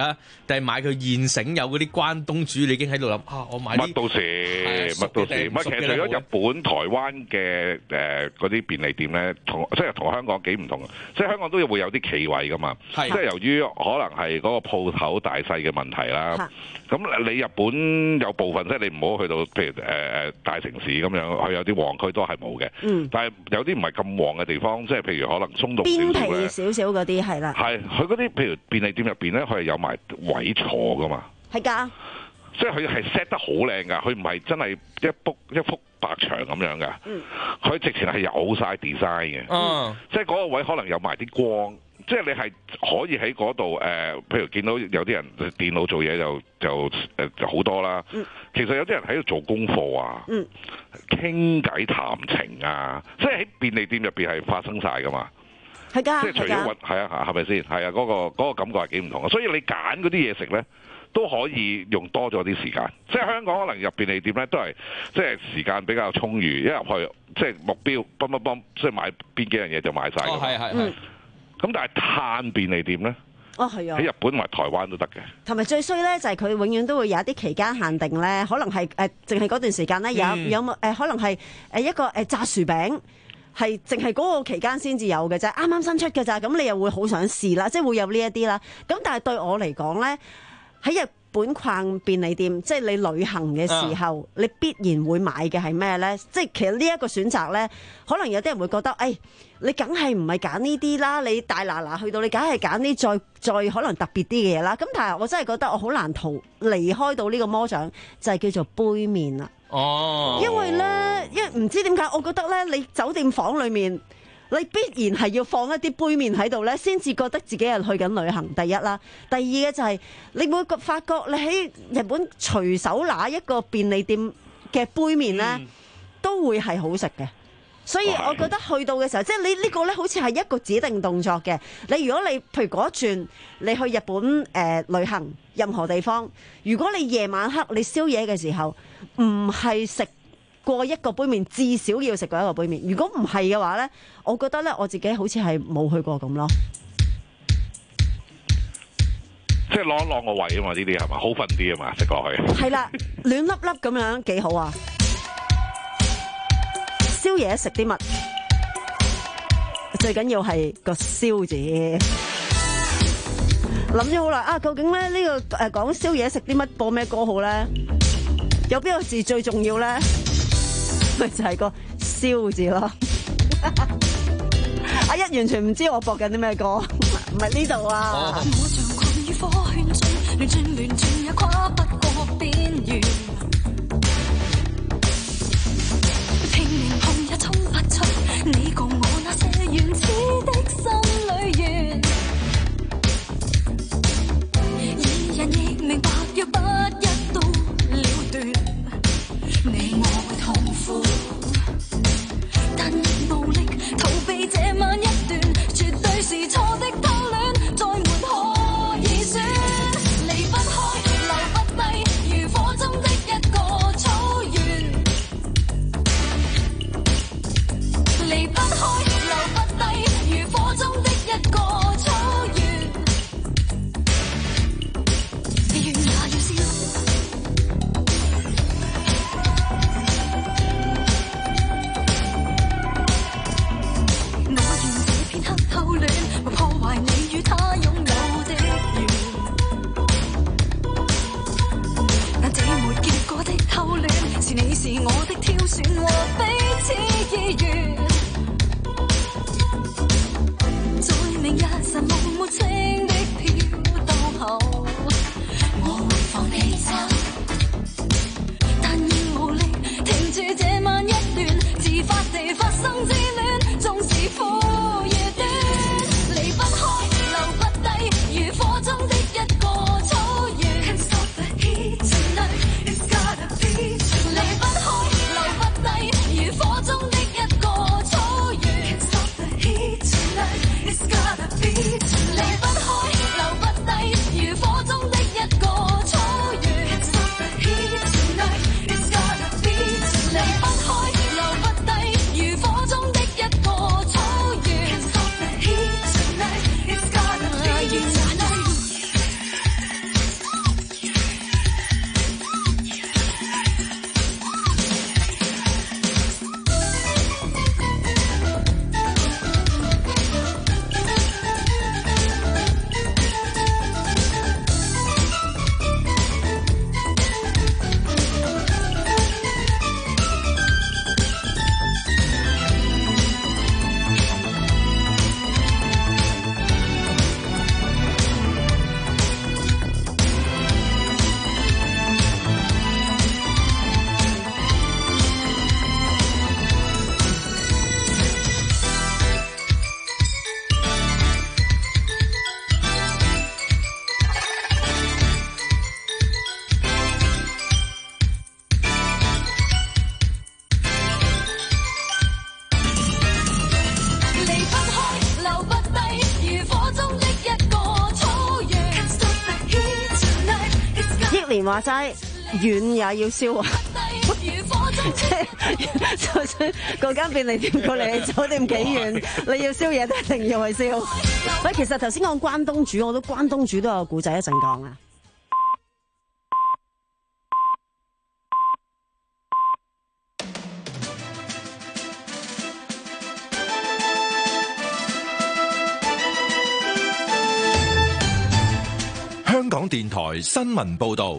啊，定係買佢現成有嗰啲關東煮？你已經喺度諗啊，我買乜到時，乜到時。唔係，其實除咗日本、台灣嘅誒嗰啲便利店咧，同即係同香港幾唔同。即係香港都會有啲企位噶嘛，即係由於可能係嗰個鋪頭大細嘅問題啦。咁你日本有部分即係你唔好去到，譬如誒誒大城市咁樣，佢有啲旺區都係冇嘅。嗯。但係有啲唔係咁旺嘅地方，即係譬如可能鬆動少少邊皮少少嗰啲係啦。係， 佢嗰啲譬如便利店入邊咧，佢係有埋位坐噶嘛。 係㗎。 即係佢係 set 得好靚㗎，佢唔係真係一幅一幅白牆咁樣㗎。嗯。佢直情係有晒 design 嘅。嗯。即係嗰個位可能有埋啲光。即係你係可以喺嗰度誒，譬如見到有啲人電腦做嘢就就誒就好多啦。嗯、其實有啲人喺度做功課啊，傾偈、嗯、談情啊，即係喺便利店入邊係發生晒噶嘛。係㗎，即係除咗揾係啊，係咪先？係啊，嗰、嗰個嗰個感覺係幾唔同啊。所以你揀嗰啲嘢食咧，都可以用多咗啲時間。即係香港可能入便利店咧，都係即係時間比較充裕，一入去即係目標，嘣嘣嘣，即係買邊幾樣嘢就買晒。哦，係係係。咁但係碳便利店咧，哦係啊，喺日本同埋台灣都得嘅。同埋最衰咧就係佢永遠都會有一啲期間限定咧，可能係誒淨係嗰段時間咧有、嗯、有冇誒、呃、可能係誒一個誒炸薯餅係淨係嗰個期間先至有嘅啫，啱啱新出嘅咋，咁你又會好想試啦，即係會有呢一啲啦。咁但係對我嚟講咧，喺日本逛便利店，即係你旅行嘅時候，啊、你必然會買嘅係咩咧？即係其實呢一個選擇咧，可能有啲人會覺得，誒、哎，你梗係唔係揀呢啲啦？你大嗱嗱去到，你梗係揀啲再再可能特別啲嘅嘢啦。咁但係我真係覺得我好難逃離開到呢個魔掌，就係、是、叫做杯麵啦。哦，因為咧，因為唔知點解，我覺得咧，你酒店房裏面。你必然係要放一啲杯麵喺度咧，先至覺得自己係去緊旅行。第一啦，第二嘅就係、是、你會發覺你喺日本隨手拿一個便利店嘅杯麵咧，嗯、都會係好食嘅。所以我覺得去到嘅時候，即係你呢個咧，好似係一個指定動作嘅。你如果你譬如嗰一轉，你去日本誒、呃、旅行任何地方，如果你夜晚黑你宵夜嘅時候，唔係食過一個杯麵，至少要食過一個杯麵。如果唔係嘅話咧，我覺得咧我自己好似係冇去過咁咯。 即係攞一攞個位啊嘛，呢啲係嘛，好瞓啲啊嘛，食落去。係啦， 暖粒粒咁樣幾好啊！宵夜食啲乜？最緊要係個宵字。諗咗好耐啊，究竟咧呢、這個誒講宵夜食啲乜播咩歌好咧？有邊個字最重要咧？咪就係、是、個燒字咯！阿一完全唔知我播緊啲咩歌，唔係呢度啊！我像困於火圈中，亂轉亂轉也跨不過邊緣，拼命碰也衝不出你共我那些原始的心裏緣，二人亦明白若不一刀了斷，你我會痛苦，但無力逃避這晚一段，絕對是錯的偷戀，再沒可以選，離不開，留不低，如火中的一個草原，離不開。 年話齋，軟也要燒啊！即係就算嗰間便利店過嚟你酒店幾遠，你要燒嘢都一定要去燒。喂，其實頭先講關東煮，我都關東煮都有故仔一陣講啊！ 香港電台新聞報道。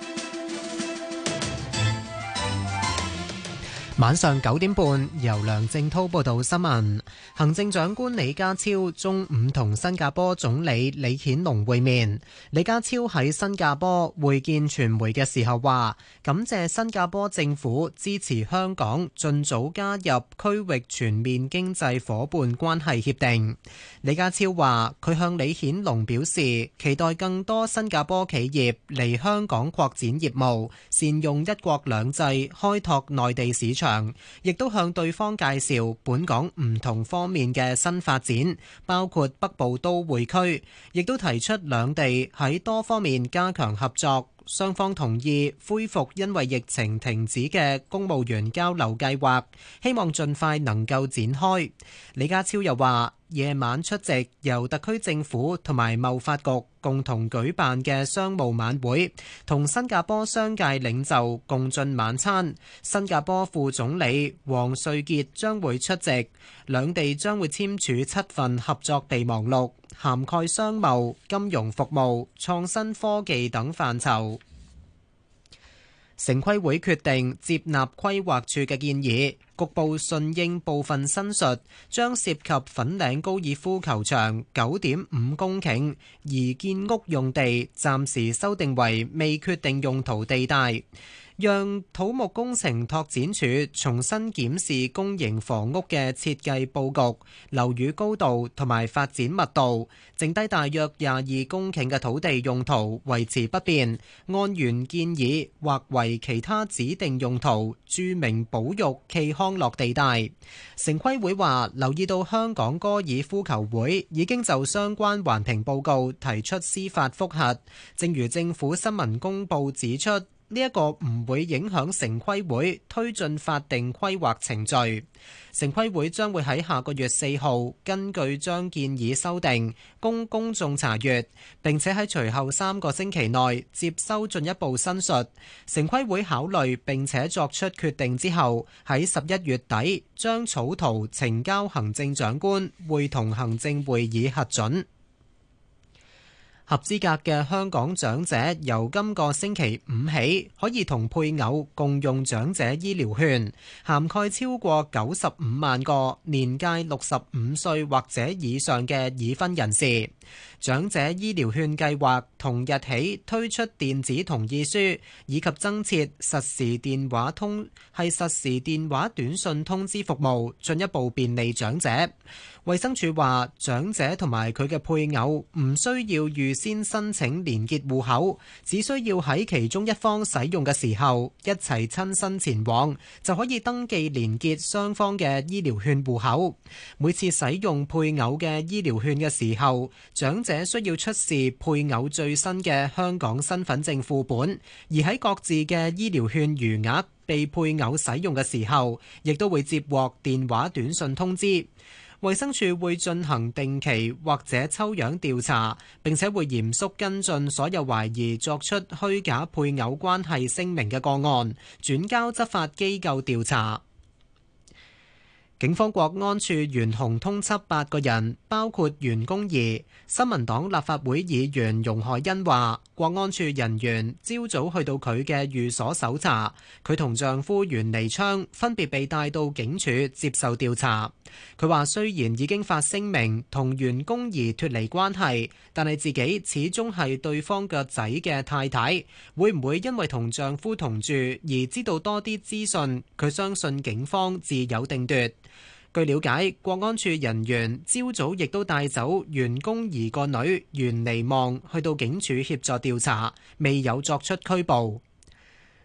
晚上九點半，由梁正滔報道新聞。行政長官李家超中午同新加坡總理李顯龍會面。李家超喺新加坡會見傳媒嘅時候話，感謝新加坡政府支持香港盡早加入區域全面經濟夥伴關係協定。李家超話，佢向李顯龍表示，期待更多新加坡企業嚟香港擴展業務，善用一國兩制開拓內地市場。亦都向對方介紹本港唔同方面嘅新發展，包括北部都會區，亦都提出兩地喺多方面加強合作。雙方同意恢復因為疫情停止嘅公務員交流計劃，希望盡快能夠展開。李家超又話，夜晚出席由特區政府同埋貿發局共同舉辦嘅商務晚會，同新加坡商界領袖共進晚餐。新加坡副總理王瑞傑將會出席，兩地將會簽署七份合作備忘錄，涵蓋商貿、金融服務、創新科技等範疇。城規會決定接納規劃處嘅建議，局部順應部分申述，將涉及粉嶺高爾夫球場九點五公頃而建屋用地暫時修訂為未決定用途地帶，讓土木工程拓展署重新檢視公營房屋嘅設計佈局、樓宇高度同埋發展密度，剩低大約廿二公頃嘅土地用途維持不變，按原建議劃為其他指定用途，注明保育暨康樂地帶。城規會話，留意到香港高爾夫球會已經就相關環評報告提出司法覆核，正如政府新聞公報指出，呢一個唔會影響城規會推進法定規劃程序。城規會將會喺下個月四號根據將建議修訂供公眾查閱，並且喺隨後三個星期內接收進一步申述。城規會考慮並且作出決定之後，喺十一月底將草圖呈交行政長官會同行政會議核准。合資格嘅香港長者由今個星期五起可以同配偶共用長者醫療券，涵蓋超過九十五萬個年屆六十五歲或者以上嘅已婚人士。長者醫療券計劃同日起推出電子同意書，以及增設實時電話通係實時電話短信通知服務，進一步便利長者。衛生署話，長者同埋佢嘅配偶唔需要預先申請連結戶口，只需要喺其中一方使用嘅時候一齊親身前往，就可以登記連結雙方嘅醫療券戶口。每次使用配偶嘅醫療券嘅時候，長者需要出示配偶最新嘅香港身份證副本，而喺各自嘅醫療券餘額被配偶使用嘅時候，亦都會接獲電話短信通知。衛生署會進行定期或者抽樣調查，並且會嚴肅跟進所有懷疑作出虛假配偶關係聲明嘅個案，轉交執法機構調查。警方國安處懸紅通緝八個人，包括袁弓夷。新民黨立法會議員容海恩話，國安處人員朝早去到佢嘅寓所搜查，佢同丈夫袁彌昌分別被帶到警署接受調查。佢話雖然已經發聲明同袁弓夷脫離關係，但係自己始終係對方個仔嘅太太，會唔會因為同丈夫同住而知道多啲資訊？佢相信警方自有定奪。據了解，國安處人員朝早亦都帶走袁弓夷個女袁彌望去到警署協助調查，未有作出拘捕。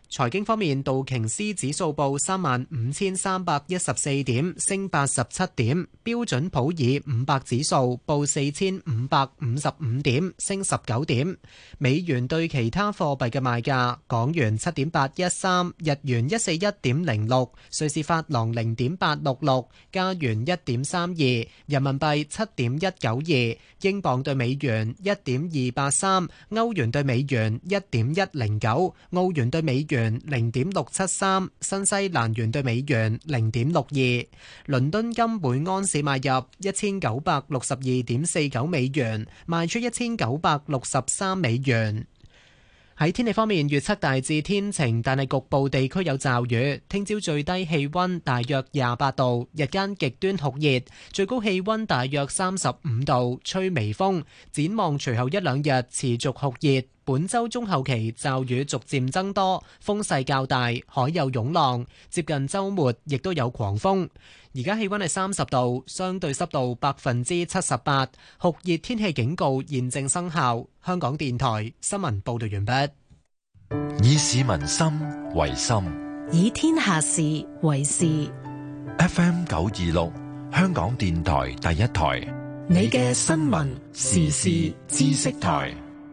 財經方面，道瓊斯指數報三萬五千三百一十四點，升八十七點；標準普爾五百指數報四千五百五十五點，升十九點。美元對其他貨幣嘅賣價：港元七點八一三，日元一四一點零六，瑞士法郎零點八六六，加元一點三二，人民幣七點一九二，英鎊對美元一點二八三，歐元對美元一點一零九，澳元對美元零點六七三，新西蘭元對美元零點六二。倫敦金每安士買入一千九百六十二點四九美元，賣出一千九百六十三美元。喺天氣方面，預測大致天晴，但係局部地區有驟雨。聽朝最低氣溫大約廿八度，日間極端酷熱，最高氣溫大約三十五度，吹微風。展望隨後一兩日持續酷熱，本週中後期驟雨逐漸增多，風勢較大，海有湧浪。接近週末亦都有狂風。而家氣溫係三十度，相對濕度百分之七十八，酷熱天氣警告現正生效。香港電台新聞報道完畢。 以市民心為心， 以天下事為事。 F M 九二六，香港電台第一台， 你嘅新聞時事知識台。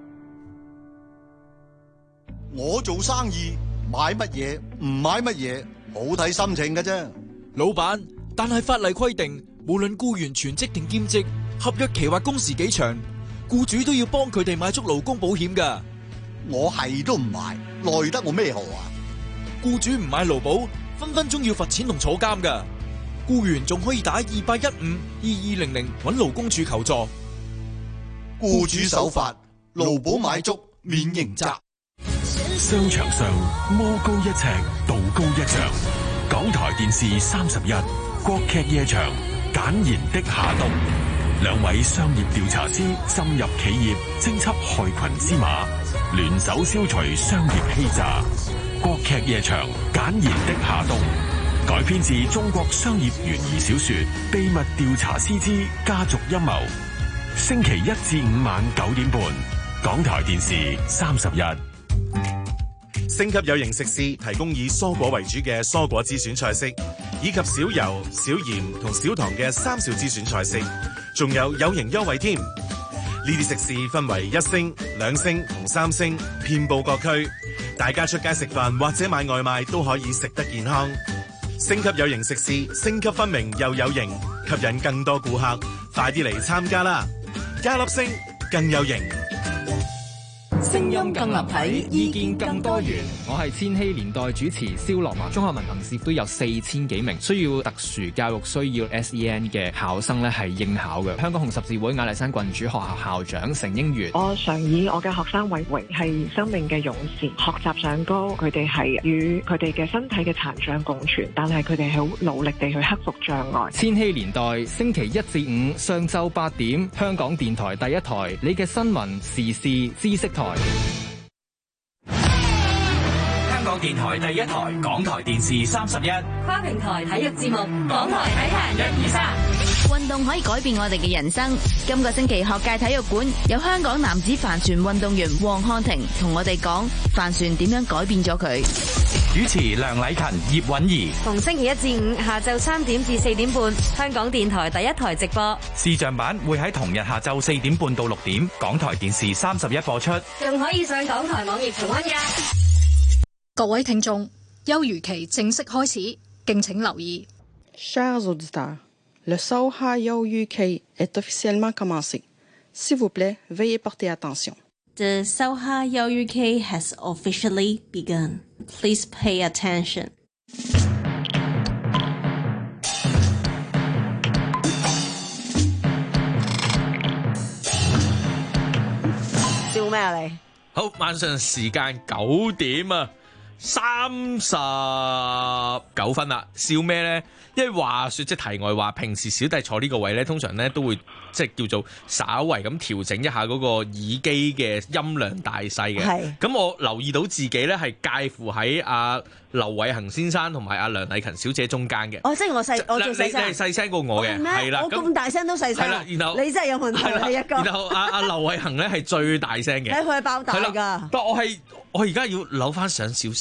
我做生意買乜嘢唔買乜嘢，好睇心情㗎啫。 老闆，但係法例規定，無論僱員全職定兼職，合約期或工時幾長，僱主都要幫佢哋買足勞工保險㗎。 我係都唔買，奈得我咩何啊？ 僱主唔買勞保，分分鐘要罰錢同坐監㗎。僱員仲可以打二八一五二二零零揾勞工處求助。 僱主守法，勞保買足免刑責。 商場上魔高一尺，道高一丈。港台電視三十一，國劇夜場，簡言的夏冬。兩位商業調查師深入企業，偵緝害群之馬，聯手消除商業欺詐。國劇夜場，簡言的夏冬，改編自中國商業懸疑小說《秘密調查師之家族陰謀》。星期一至五晚九點半，港台電視三十一。 星級有型食肆提供以蔬果為主嘅蔬果之選菜式，以及少油、少鹽同少糖嘅三少之選菜式，仲有有型優惠添。呢啲食肆分為一星、兩星同三星，遍佈各區。大家出街食飯或者買外賣都可以食得健康。星級有型食肆，星級分明又有型，吸引更多顧客，快啲嚟參加啦！加粒星更有型。 聲音更立體，意見更多元。我係千禧年代主持蕭樂文。中學文憑試都有四千幾名需要特殊教育需要 S E N 嘅考生咧，係應考嘅。香港紅十字會雅麗珊郡主學校校長成英元， 我常以我嘅學生為榮，係生命嘅勇士。學習上高，佢哋係與佢哋嘅身體嘅殘障共存，但係佢哋係好努力地去克服障礙。 千禧年代星期一至五上晝八點，香港電台第一台，你嘅新聞時事知識台。 香港電台第一台，港台電視三十一， 跨平台體育節目，港台體壇一二三。 運動可以改變我哋嘅人生。今個星期學界體育館有香港男子帆船運動員黃漢廷同我哋講帆船點樣改變咗佢。 主持梁禮勤、葉韻儀。 逢星期一至五下晝三點至四點半，香港電台第一台直播。 視像版會喺同日下晝四點半到六點，港台電視三十一播出。 仲可以上港台網頁重溫㗎。 各位聽眾，休漁期正式開始，敬請留意。 Chers auditeurs, le Sauha 休漁期 est officiellement commencé. S'il vous plaît, veuillez porter attention. The Sauha 休漁期 has officially begun. Please pay attention. 笑咩啊你？ 好，晚上時間九點啊，三十九分啦，笑咩呢？因為話說即係題外話，平時小弟坐呢個位呢，通常呢都會即係叫做稍為咁調整一下嗰個耳機嘅音量大細嘅。係。咁我留意到自己呢係介乎喺阿劉偉恒先生同埋阿梁麗勤小姐中間嘅。 哦，即係我細，我最細聲。你你係細聲過我嘅，係啦。 我咁大聲都細聲。係啦，然後你真係有問題啦，一個。 然後阿阿劉偉恒呢係最大聲嘅。 睇佢係爆大㗎。 不過我係我而家要扭翻上少少。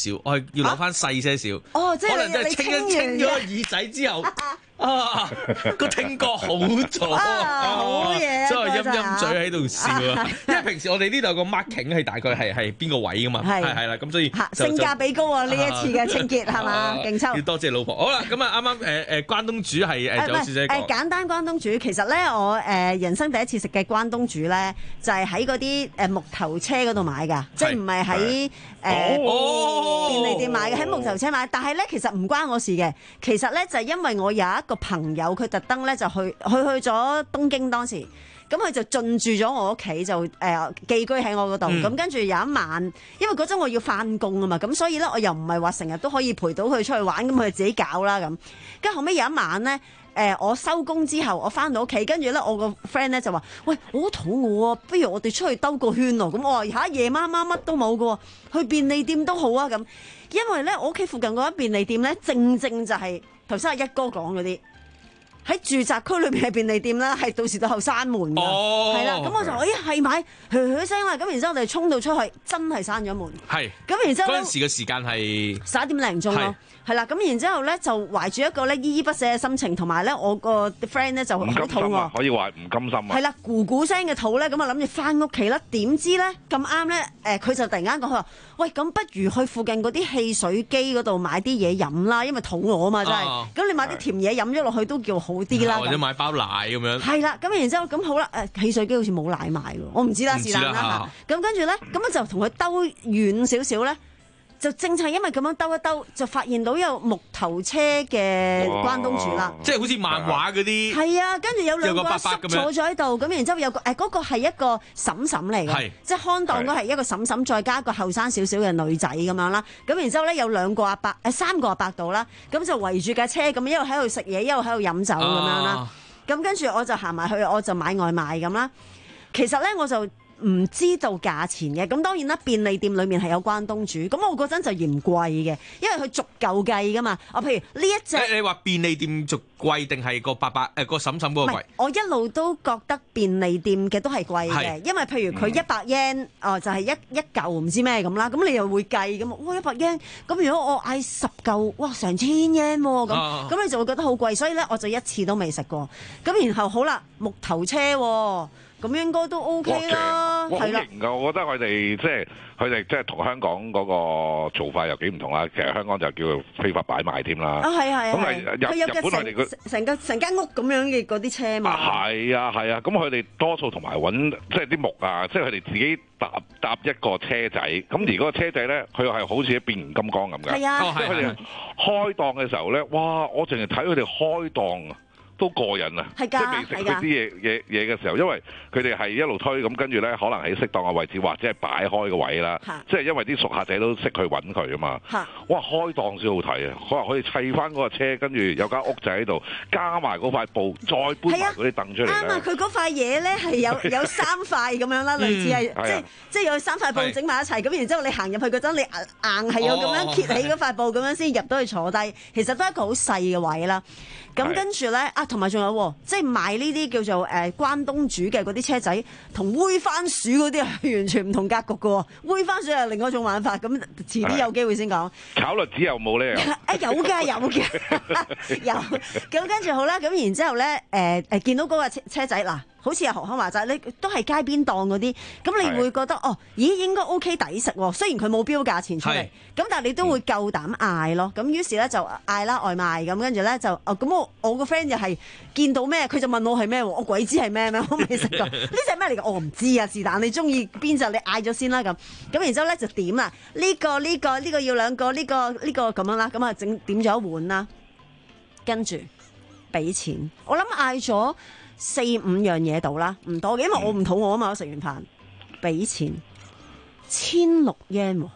少，我係要攞翻細些少。 哦，即係可能真係清一清咗個耳仔之後。啊！個聽覺好咗， 好嘢， 真係陰陰嘴喺度笑啊！因為平時我哋呢度個 marking 係大概係係邊個位噶嘛，係係啦，咁所以性價比高啊！呢一次嘅清潔係嘛，勁抽。 要多謝老婆。好啦，咁啊啱啱誒誒關東煮係誒，就小姐講。誒簡單關東煮，其實咧我誒人生第一次食嘅關東煮咧，就係喺嗰啲誒木頭車嗰度買㗎，即係唔係喺誒便利店買嘅，喺木頭車買。但係咧其實唔關我事嘅，其實咧就係因為我有一個朋友佢特登咧就去去去咗東京當時，咁佢就進駐咗我屋企就誒、呃、寄居喺我嗰度，咁、嗯、跟住有一晚，因為嗰陣我要翻工啊嘛，咁所以咧我又唔係話成日都可以陪到佢出去玩，咁佢自己搞啦咁。跟後尾有一晚咧，誒、呃、我收工之後我翻到屋企，跟住咧我個 friend 咧就話：喂，我好肚餓啊，不如我哋出去兜個圈咯。咁我話嚇夜媽媽乜都冇㗎喎，去便利店都好啊咁。因為咧我屋企附近嗰間便利店咧，正正就係頭先阿一哥講嗰啲。喺住宅區裏邊嘅便利店啦，係到時到後閂門㗎，係啦、哦。咁我就咦係買噓噓聲啦，咁然之後我哋衝到出去，真係閂咗門。係。咁然之後嗰陣時嘅時間係十一點零鐘咯，係啦。咁然之後咧就懷住一個咧依依不捨嘅心情，同埋咧我個 friend 咧就好肚餓， 可以話唔甘心啊。 係啦，咕咕聲嘅肚咧，咁啊諗住翻屋企啦。點知咧咁啱咧，誒佢就突然間講佢話：喂，咁不如去附近嗰啲汽水機嗰度買啲嘢飲啦，因為肚餓啊嘛，真係。咁、啊、你買啲甜嘢飲咗落去都叫好啲啦， 或者買包奶咁樣。 係啦，咁然之後咁好啦，誒汽水機好似冇奶賣喎，我唔知啦，是但啦嚇。咁跟住咧，咁啊就同佢兜遠少少咧，就正正因為咁樣兜一兜，就發現到有木頭車嘅關東煮啦， 即係好似漫畫嗰啲。係啊，跟住有兩個阿叔坐咗喺度，咁然之後有個誒嗰個係一個嬸嬸嚟嘅，即係看檔嗰係一個嬸嬸，再加一個後生少少嘅女仔咁樣啦。咁然之後咧有兩個阿伯誒三個阿伯度啦，咁就圍住架車咁一路喺度食嘢，一路喺度飲酒咁樣啦。咁跟住我就行埋去，我就買外賣咁啦。其實咧我就唔知道價錢嘅，咁當然啦，便利店裏面係有關東煮，咁我嗰陣就嫌貴嘅，因為佢逐嚿計噶嘛。我譬如呢一隻， 你話便利店逐貴定係個伯伯誒個嬸嬸嗰個貴？ 我一路都覺得便利店嘅都係貴嘅，因為譬如佢一百 yen 哦就係一一嚿唔知咩咁啦，咁你又會計咁，哇一百 yen，咁如果我嗌十嚿，哇成千 yen 喎，咁咁你就會覺得好貴，所以咧我就一次都未食過。咁然後好啦，木頭車喎。咁應該都 OK 啦，係啦。好型㗎， 我覺得佢哋即係佢哋即係同香港嗰個做法又幾唔同啦。其實香港就叫做非法擺賣添啦。 啊係係咁係日日本佢哋成成個成間屋咁樣嘅嗰啲車嘛。 係啊係啊，咁佢哋多數同埋揾即係啲木啊，即係佢哋自己搭搭一個車仔。咁而嗰個車仔咧，佢係好似變形金剛咁㗎。 係啊， 即係佢哋開檔嘅時候咧，哇！我淨係睇佢哋開檔啊！都過癮啊！即係未食佢啲嘢嘢嘢嘅時候，因為佢哋係一路推咁，跟住咧可能喺適當嘅位置或者係擺開個位啦。即係因為啲熟客仔都識去揾佢啊嘛。哇！開檔先好睇啊！可能可以砌翻嗰個車，跟住有間屋仔喺度，加埋嗰塊布，再搬埋嗰啲凳出嚟。 啱啊！佢嗰塊嘢咧係有有三塊咁樣啦，類似係、嗯、即係即係有三塊布整埋一齊。咁然之後你行入去嗰陣，你硬係要咁樣揭起嗰塊布咁樣先入到去坐低。其實都係一個好細嘅位啦。咁跟住咧啊，同埋仲有即係賣呢啲叫做誒、呃、關東煮嘅嗰啲車仔，同煨番薯嗰啲係完全唔同格局嘅喎。煨番薯係另外一種玩法，咁遲啲有機會先講。 炒栗子有冇咧？ 啊有㗎有嘅有。咁跟住好啦，咁然之後咧誒誒見到嗰個車車仔嗱。好似阿何康話齋，你都係街邊檔嗰啲，咁你會覺得哦，咦應該 OK 抵食喎。雖然佢冇標價錢出嚟，咁但係你都會夠膽嗌咯。咁於是咧就嗌啦外賣，咁跟住咧就哦咁我我個 friend 又係見到咩，佢就問我係咩喎，我鬼知係咩咩，我未食過。呢隻咩嚟㗎？我唔知啊，是但你中意邊隻你嗌咗先啦咁。咁然之後咧就點啦，呢個呢個呢個要兩個，呢個呢個咁樣啦，咁啊整點咗一碗啦，跟住俾錢，我諗嗌咗四五樣嘢到啦，唔多嘅，因為我唔肚餓啊嘛，我食完飯俾錢，千六 yen 喎，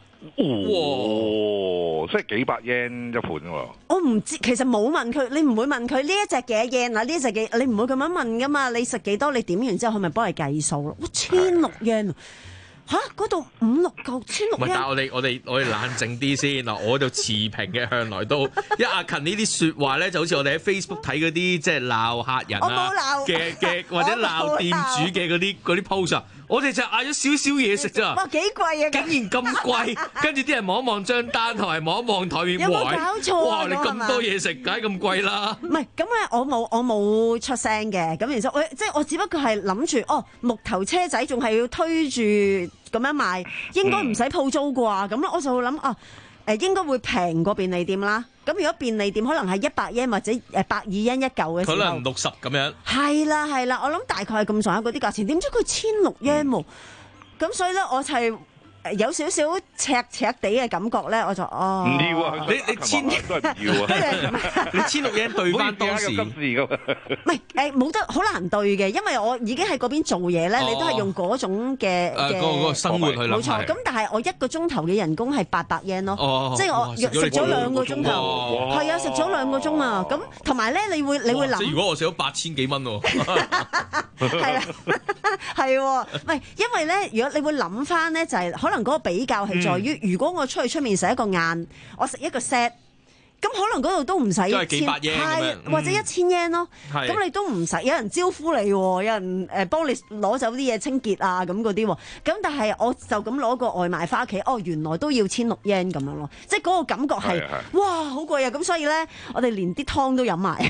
哇，即係幾百 yen 一盤喎。 我唔知，其實冇問佢，你唔會問佢呢一隻幾 yen 嗱，呢一隻幾，你唔會咁樣問噶嘛，你食幾多，你點完之後佢咪幫你計數咯。哇，千六 yen， 嚇嗰度五六嚿千六 yen。唔係， 但係我哋我哋我哋冷靜啲先嗱，我就持平嘅向來都，因為阿勤呢啲説話咧，就好似我哋喺 Facebook 睇嗰啲即係鬧客人啊嘅嘅或者鬧店主嘅嗰啲嗰啲 post 啊。我哋就嗌咗少少嘢食咋， 哇幾貴啊！ 竟然咁貴，跟住啲人望一望張單同埋望一望台面， 有冇搞錯啊？ 哇！你咁多嘢食，梗係咁貴啦。 唔係咁咧，我冇我冇出聲嘅，咁然之後我即係我只不過係諗住，哦木頭車仔仲係要推住咁樣賣，應該唔使鋪租啩，咁咧我就會諗啊。誒應該會平過便利店啦，咁如果便利店可能係一百 yen 或者誒百二 yen 一嚿嘅時候， 可能六十咁樣。 係啦係啦，我諗大概係咁上下嗰啲價錢，點知佢千六 yen 喎，咁所以咧我就係有少少赤赤地嘅感覺咧，我就哦唔要啊！ 你你千都係唔要啊！你千六 yen 對翻當時，唔係誒冇得好難對嘅，因為我已經喺嗰邊做嘢咧，你都係用嗰種嘅嘅嗰個生活去諗。 冇錯，咁但係我一個鐘頭嘅人工係八百 yen 咯，即係我食咗兩個鐘頭，係啊食咗兩個鐘啊，咁同埋咧你會你會諗， 即係如果我食咗八千幾蚊喎， 係啦，係喎，唔係因為咧，如果你會諗翻咧，就係可能。嗰個比較係在於，嗯、如果我出去出面食一個晏，我食一個 set，咁可能嗰度都唔使一千，係或者一千 yen 咯。咁、嗯、你都唔使有人招呼你，有人誒幫你攞走啲嘢清潔啊咁嗰啲。咁但係我就咁攞個外賣翻屋企，哦原來都要千六 yen 咁樣咯。即係嗰個感覺係哇好貴啊！咁所以咧，我哋連啲湯都飲埋。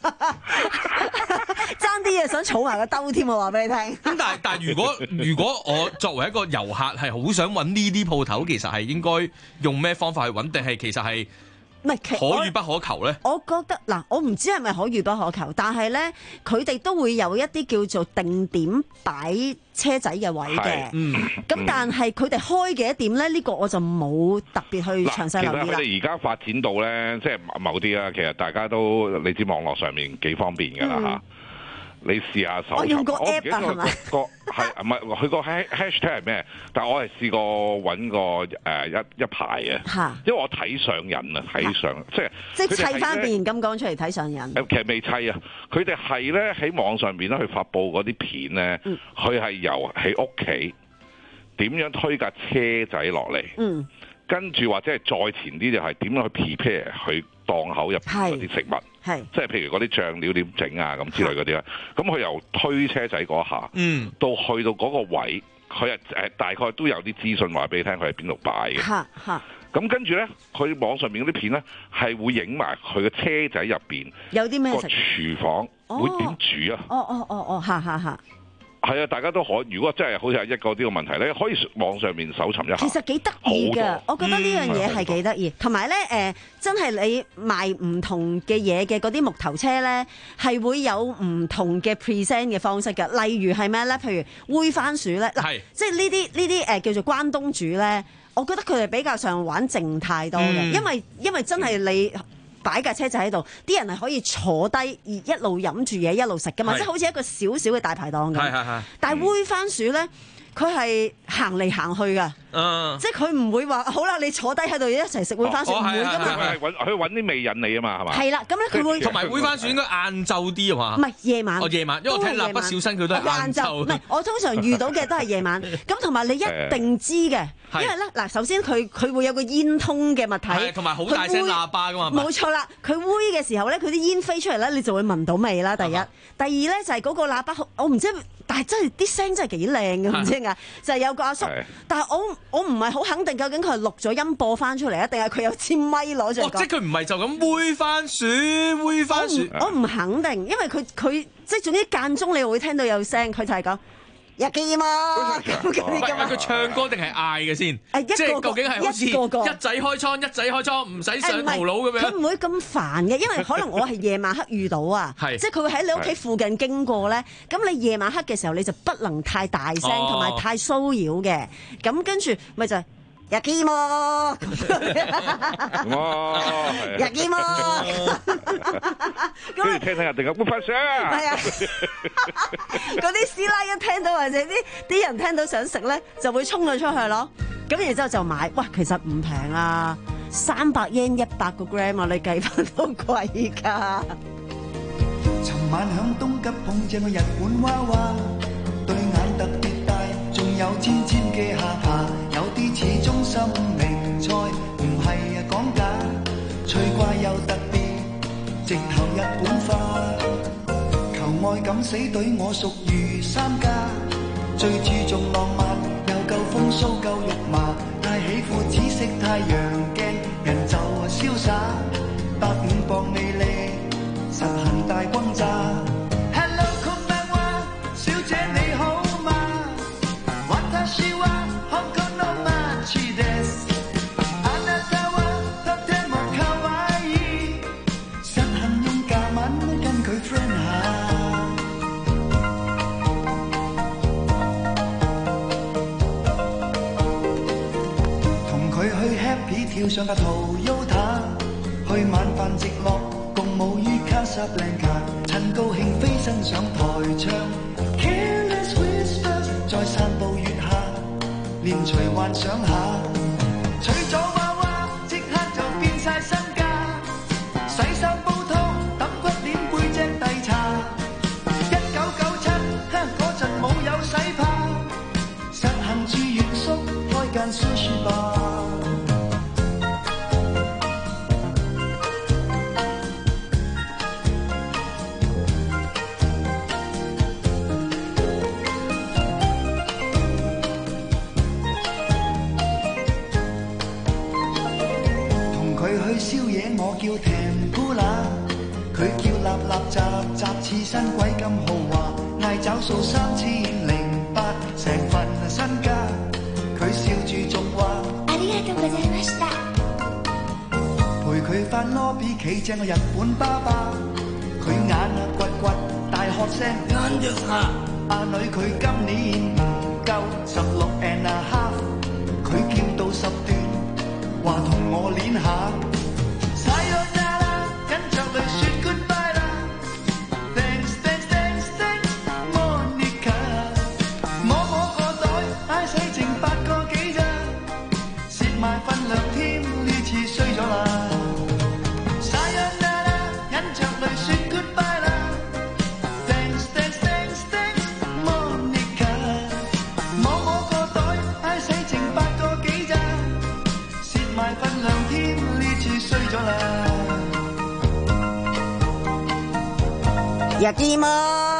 爭啲嘢想儲埋個兜添，我話俾你聽。咁但係但係如果如果我作為一個遊客係好想揾呢啲鋪頭，其實係應該用咩方法去揾？定係其實係唔係可遇不可求咧？ 我覺得嗱，我唔知係咪可遇不可求，但係咧佢哋都會有一啲叫做定點擺車仔嘅位嘅。嗯，咁但係佢哋開嘅一點咧，呢、呢個我就冇特別去詳細留意啦。 其實佢哋而家發展到咧，即係某啲啦，其實大家都你知網絡上面幾方便㗎啦嚇。嗯你試下搜尋， 我用個 app 啊，係咪？ 個係唔係佢個 hashtag 係咩？但係我係試過揾個誒一一排嘅，因為我睇上癮啊，睇上即係即係砌翻變形金剛出嚟睇上癮。 其實未砌啊，佢哋係咧喺網上邊咧去發布嗰啲片咧，佢係、嗯、由喺屋企點樣推架車仔落嚟，嗯、跟住或者係再前啲就係點樣去 prepare 佢檔口入邊嗰啲食物。係，即係譬如嗰啲醬料點整啊咁之類嗰啲咧，咁佢由推車仔嗰下，嗯，到去到嗰個位，佢係誒大概都有啲資訊話俾你聽，佢喺邊度擺嘅。嚇嚇，咁跟住咧，佢網上面嗰啲片咧係會影埋佢嘅車仔入邊有啲咩個廚房會點煮啊？ 哦哦哦哦，嚇嚇嚇。 係啊，大家都可。如果真係好似係一個呢個問題咧，可以網上面搜尋一下。 其實幾得意㗎，我覺得呢樣嘢係幾得意。同埋咧，誒、呃，真係你賣唔同嘅嘢嘅嗰啲木頭車咧，係會有唔同嘅 present 嘅方式㗎。例如係咩咧？譬如煨番薯咧，嗱，即係呢啲呢啲誒叫做關東煮咧，我覺得佢哋比較上玩靜態多嘅，嗯、因為因為真係你。擺架車仔喺度，啲人係可以坐低而一路飲住嘢一路食噶嘛，即係好似一個小小嘅大排檔咁。係係係。但係煨番薯咧，佢係行嚟行去噶。Uh, 即係佢唔會話好啦，你坐低喺度一齊食煨番薯，唔、哦、會噶嘛。 佢係揾佢揾啲味引你啊嘛，係嘛？ 係啦，咁咧佢會同埋煨番薯應該晏晝啲啊嘛。 唔係夜晚。 哦夜晚，因為我睇蠟筆小新佢都係晏晝。 唔係，我通常遇到嘅都係夜晚。咁同埋你一定知嘅，因為咧嗱，首先佢佢會有個煙通嘅物體， 同埋好大聲喇叭噶嘛。 冇錯啦，佢煨嘅時候咧，佢啲煙飛出嚟咧，你就會聞到味啦。第一，吧第二咧就係嗰個喇叭，我唔知，但係真係啲聲真係幾靚嘅，唔知點解，就係有個阿叔，但係我我唔係好肯定究竟佢係錄咗音播翻出嚟啊，定係佢有支咪攞住嚟講？ 即係佢唔係就咁煨番薯，煨番薯。 我唔肯定，因為佢佢即係總之間中你會聽到有聲，佢就係講。日記嘛，咁佢唱歌定係嗌嘅先？即係究竟係好似一仔開倉，一仔開倉，唔使上頭腦咁樣。 佢唔會咁煩嘅，因為可能我係夜晚黑遇到啊，即係佢會喺你屋企附近經過咧。咁你夜晚黑嘅時候，你就不能太大聲同埋太騷擾嘅。咁跟住咪就係。日記嘛，日記嘛， 跟住聽聽人哋咁發聲。係啊， 嗰啲師奶一聽到或者啲啲人聽到想食咧，就會衝咗出去咯。咁然之後就買，哇，其實唔平啊，三百 yen 一百個 gram 啊，你計翻都貴㗎。尋晚響東急碰正個日本娃娃，對眼特別大，仲有有尖尖嘅下巴，有啲似中心名菜，唔係講假，趣怪又特別，直頭日本化。求愛敢死隊我屬於三家，最注重浪漫，又夠風騷夠肉麻，太喜歡紫色太陽鏡，人就瀟灑，百五磅魅力，實行大轟炸。跳上架 Toyota， 去晚飯直落，共舞於卡薩布蘭卡，趁高興飛身上台唱 Careless Whispers， 在散步月下，連隨幻想下，娶咗娃娃即刻就變晒身家，洗衫煲湯揼骨鏈背脊遞茶，一九九七嗰陣冇有洗怕，實行住原宿開間 sushi bar。宵夜我叫 Tempura， 佢叫立立雜雜刺身鬼咁豪華，嗌找數三千零八，成份身家。佢笑住仲話：ありがとうございました。陪佢翻 lobby 企正個日本爸爸，佢眼啊掘掘大喝聲，跟住下阿女佢今年唔夠十六 and a half， 佢叫到十段，話同我練下。 日啲嘛，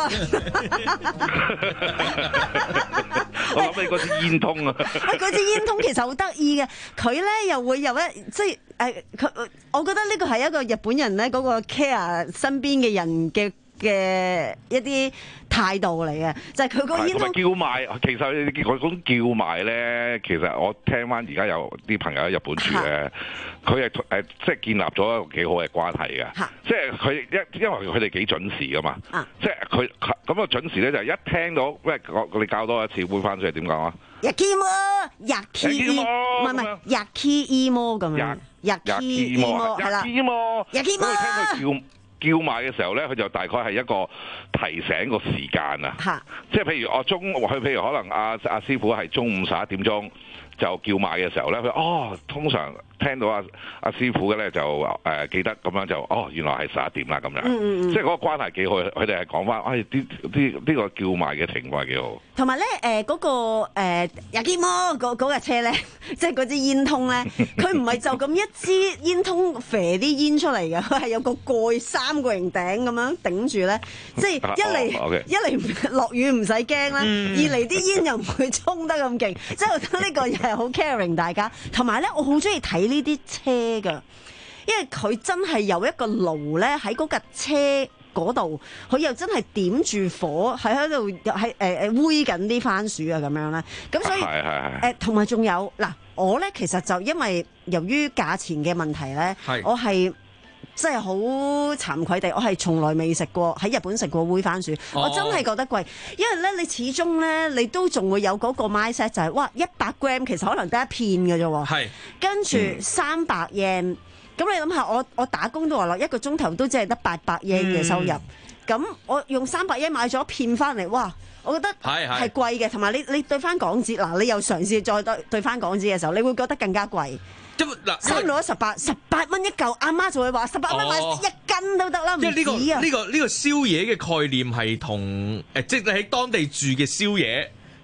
我諗起嗰支煙通啊！ 喂，嗰支煙通其實好得意嘅，佢咧又會有一即係誒，佢、呃、我覺得呢個係一個日本人咧嗰個 care 身邊嘅人嘅嘅一啲態度嚟嘅，就係佢嗰個煙通叫賣。其實嗰種叫賣咧，其實我聽翻而家有啲朋友喺日本住咧，佢係誒即係建立咗一個幾好嘅關係嘅。即係佢一因為佢哋幾準時噶嘛，即係佢咁啊準時咧就係一聽到，喂我你教多一次，換翻出嚟點講啊？ 日 key 麼？日 key 唔係唔係日 key 麼咁樣？日 key 麼係啦？日 key 麼？聽佢叫。叫賣嘅時候咧，佢就大概係一個提醒個時間啊，即係譬如我中，佢譬如可能阿阿師傅係中午十一點鐘就叫賣嘅時候咧，佢哦通常聽到阿阿師傅嘅咧就誒、呃、記得咁樣就哦原來係十一點啦咁樣，嗯嗯即係嗰個關係幾好，佢哋係講翻，哎啲啲呢個叫賣嘅情況係幾好。同埋咧誒嗰個誒日基摩嗰嗰架車咧，即係嗰支煙通咧，佢唔係就咁一支煙通啡啲煙出嚟嘅，佢係有個蓋三個形頂咁樣頂住咧，即係一嚟、oh, okay. 一嚟落雨唔使驚啦，嗯、二嚟啲煙又唔會衝得咁勁，即係我覺得呢個又係好 caring 大家。同埋咧，我好中意睇呢啲車㗎，因為佢真係有一個爐咧喺嗰架車嗰度，佢又真係點住火喺喺度，喺誒誒煨緊啲番薯啊咁樣咧。咁所以誒同埋仲有嗱，我咧其實就因為由於價錢嘅問題咧，我係真係好慚愧地，我係從來未食過喺日本食過煨番薯，哦、我真係覺得貴，因為咧你始終咧你都仲會有嗰個 mindset 就係、是、哇一百 gram 其實可能得一片嘅啫喎，跟住三百 yen。咁你諗下，我我打工都話落一個鐘頭都只係得八百 yen 嘅收入，咁、嗯、我用三百 yen 買咗一片翻嚟，哇！我覺得係貴嘅，同埋你你對翻港紙，嗱你又嘗試再對對翻港紙嘅時候，你會覺得更加貴。三到一十八，十八蚊一嚿，阿媽就會話十八蚊買一斤都得啦，唔止啊！因為呢個呢、呢個呢、呢個宵夜嘅概念係同誒，即係你喺當地住嘅宵夜。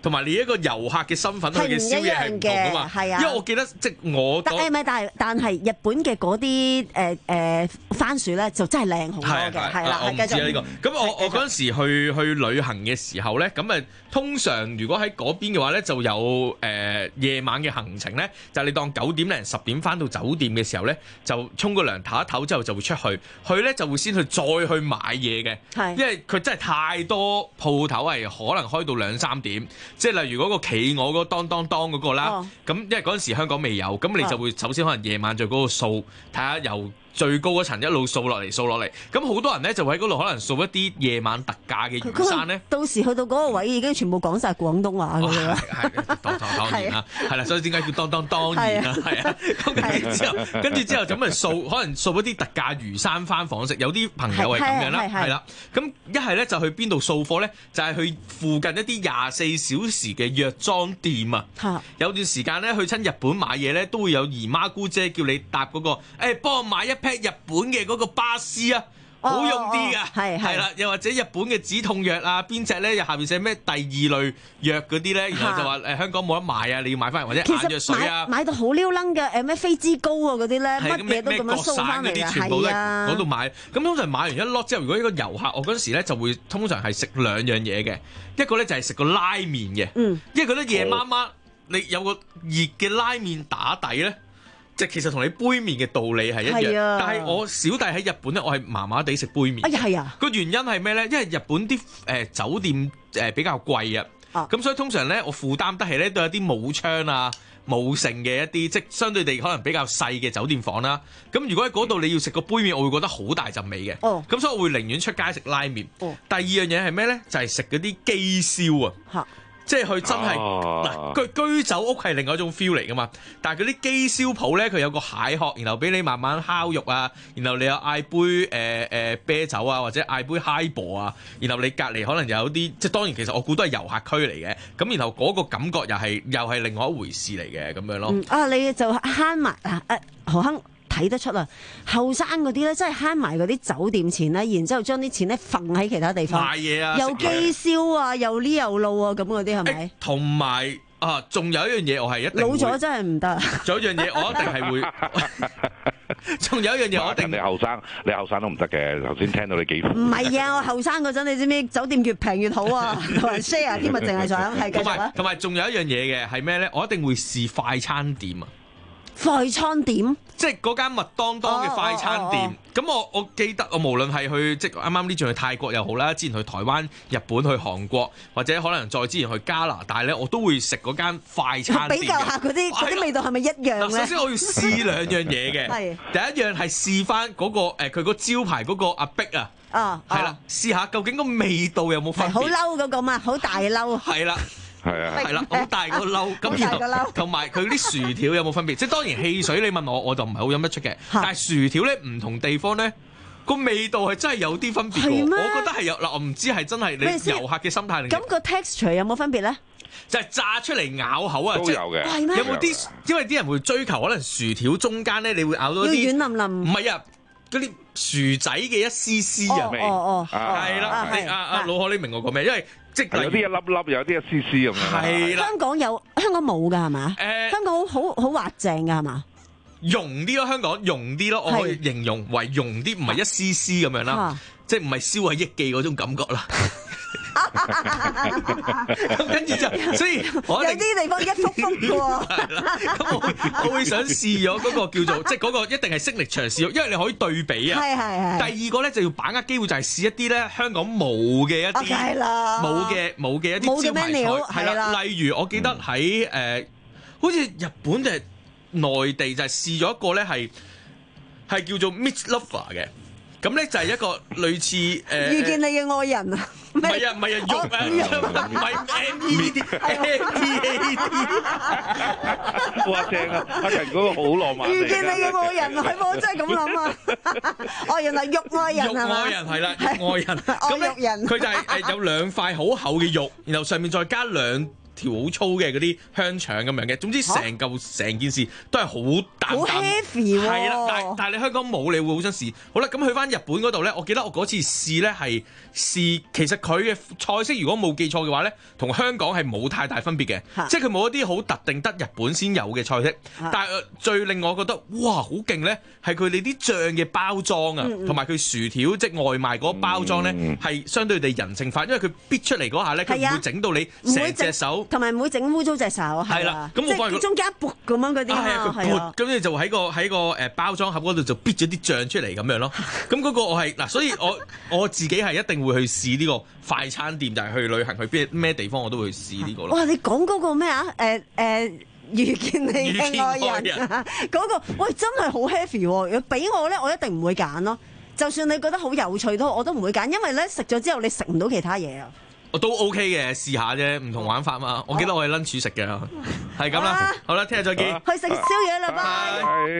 同埋你一個遊客嘅身份去嘅宵夜係唔同噶嘛。 係啊， 因為我記得即我但係咪但係但係日本嘅嗰啲誒誒番薯咧就真係靚好多嘅，係啦。 我唔知啊呢個。咁我我嗰陣時去去旅行嘅時候咧，咁誒通常如果喺嗰邊嘅話咧，就有誒夜晚嘅行程咧，就係你當九點零十點翻到酒店嘅時候咧，就沖個涼唞一唞之後就會出去，去咧就會先去再去買嘢嘅， 係因為佢真係太多鋪頭係可能開到兩三點，即係例如嗰個企鵝嗰個當當當嗰個啦，咁因為嗰陣時香港未有，咁你就會首先可能夜晚就嗰個掃睇下由最高嗰層一路掃落嚟，掃落嚟，咁好多人咧就喺嗰度可能掃一啲夜晚特價嘅魚生咧。 到時去到嗰個位已經全部講晒廣東話㗎啦。 係當當然啦，係啦，所以點解叫當當當然啦？係啊，咁跟住之後，跟住之後就咁嚟掃，可能掃一啲特價魚生翻房食。有啲朋友係咁樣啦，係啦。咁一係咧就去邊度掃貨咧？就係去附近一啲廿四小時嘅藥妝店啊。有段時間咧去親日本買嘢咧，都會有姨媽姑姐叫你搭嗰個，誒幫我買一劈日本嘅嗰個巴斯啊，好用啲㗎，係係啦，又或者日本嘅止痛藥啊，邊隻咧？又下邊寫咩第二類藥嗰啲咧？然後就話誒香港冇得賣啊，你要買翻嚟或者眼藥水啊， 買到好溜楞嘅誒咩飛脂膏啊嗰啲咧，乜嘢都咁樣掃翻嚟啊， 全部都係係嗰度買。咁通常買完一粒之後，如果一個遊客，我嗰陣時咧就會通常係食兩樣嘢嘅，一個咧就係食個拉麵嘅，嗯，因為覺得夜媽媽你有個熱嘅拉麵打底咧。即其實同你杯麵嘅道理係一樣，啊、但係我小弟喺日本咧，我係麻麻地食杯麵。哎呀，係啊！個原因係咩咧？因為日本啲誒、呃、酒店誒比較貴啊，咁所以通常咧我負擔得起咧都有啲冇窗啊、冇剩嘅一啲，即相對地可能比較細嘅酒店房啦。咁如果喺嗰度你要食個杯麵，我會覺得好大陣味嘅。哦，咁所以我會寧願出街食拉麵。哦，第二樣嘢係咩咧？就係食嗰啲機燒啊。嚇！即係佢真係嗱，居居酒屋係另外一種 feel 嚟噶嘛，但係嗰啲機燒鋪咧，佢有個蟹殼，然後俾你慢慢烤肉啊，然後你又嗌杯誒誒、呃呃、啤酒啊，或者嗌杯 highball 啊，然後你隔離可能又有啲，即係當然其實我估都係遊客區嚟嘅，咁然後嗰個感覺又係又係另外一回事嚟嘅咁樣咯。 嗯、啊，你就慳埋啊啊何亨。睇得出啊，後生嗰啲咧，真係慳埋嗰啲酒店錢咧，然之後將啲錢咧揈喺其他地方買嘢啊， 又機燒啊，又呢又路啊，咁嗰啲係咪？ 同埋啊，仲有一樣嘢我係一定老咗真係唔得。 仲有一樣嘢我一定係會，仲有一樣嘢我一定。 你後生，你後生都唔得嘅。頭先聽到你幾唔係啊，我後生嗰陣你知唔知酒店越平越好啊？同人 share 添啊，淨係想係繼續啊。 同埋仲有一樣嘢嘅係咩咧？我一定會試快餐店啊！ 快餐店， 即係嗰間麥當當嘅快餐店。咁、oh, oh, oh, oh. 我我記得我無論係去即係啱啱呢轉去泰國又好啦，之前去台灣、日本、去韓國，或者可能再之前去加拿大咧，我都會食嗰間快餐店。 比較下嗰啲嗰啲味道係咪一樣咧？ 首先我要試兩樣嘢嘅。係第一樣係試翻嗰個誒佢個招牌嗰個阿碧啊。啊，係啦，試下究竟個味道有冇分別？ 好嬲嗰個嘛，好大嬲。 係啦。 係啊， 係啦，好大個褸，咁然後同埋佢啲薯條有冇分別？即係當然汽水你問我，我就唔係好飲得出嘅。但係薯條咧唔同地方咧個味道係真係有啲分別嘅。我覺得係有嗱，我唔知係真係你遊客嘅心態嚟。 咁個 texture 有冇分別咧？ 就係炸出嚟咬口啊， 都有嘅。 有冇啲？因為啲人會追求可能薯條中間咧，你會咬到啲軟腍腍。 唔係啊，嗰啲薯仔嘅一絲絲啊味。哦哦，係啦，你阿阿老可你明我講咩？因為即係有啲一粒粒，有啲一絲絲咁樣。 係啦， 香港有，香港冇㗎係嘛？誒，香港好好好滑淨㗎係嘛？ 溶啲咯，香港溶啲咯，我可以形容為溶啲，唔係一絲絲咁樣啦，即係唔係燒係益記嗰種感覺啦。咁跟住就，所以我有啲地方一幅幅嘅喎。 係啦，咁我會我會想試咗嗰個叫做，即係嗰個一定係識力場試，因為你可以對比啊。係係係。第二個咧就要把握機會，就係試一啲咧香港冇嘅一啲，冇嘅冇嘅一啲招牌菜。係啦，例如我記得喺誒，好似日本定係內地就係試咗一個咧係係叫做 Meat Lover 嘅。咁咧就係一個類似誒遇見你嘅愛人啊！ 唔係啊唔係啊肉啊唔係 M E D，M E A D。 哇正啊！阿勤嗰個好浪漫。 遇見你嘅愛人係冇真係咁諗啊！哦，原來肉愛人係嘛？ 肉愛人係啦，肉愛人。咁咧佢就係誒有兩塊好厚嘅肉，然後上面再加兩條好粗嘅嗰啲香腸咁樣嘅。總之成嚿成件事都係好淡好淡， heavy 喎。 係啦，但係但係你香港冇，你會好想試。好啦，咁去翻日本嗰度咧，我記得我嗰次試咧係試，其實佢嘅菜式如果冇記錯嘅話咧，同香港係冇太大分別嘅，即係佢冇一啲好特定得日本先有嘅菜式。但係最令我覺得哇好勁咧，係佢哋啲醬嘅包裝啊，同埋佢薯條即係外賣嗰包裝咧，係相對地人性化，因為佢逼出嚟嗰下咧，佢唔會整到你成隻手， 同埋唔會整污糟隻手。係啦，咁我發現中間一撥咁樣嗰啲啊，係啊， 咁你就喺個喺個誒包裝盒嗰度就逼咗啲醬出嚟咁樣咯。咁嗰個我係嗱，所以我我自己係一定會去試呢個快餐店，就係去旅行去邊咩地方我都會試呢個咯。 哇！你講嗰個咩啊？誒誒。遇見你嘅愛人啊！嗰個喂真係好 heavy 喎！如果俾我咧，我一定唔會揀咯。就算你覺得好有趣都，我都唔會揀，因為咧食咗之後你食唔到其他嘢啊。 我都 OK 嘅，試下啫，唔同玩法嘛。我記得我係 lunch 食嘅，係咁啦。好啦，聽日再見。 去食宵夜啦，拜拜。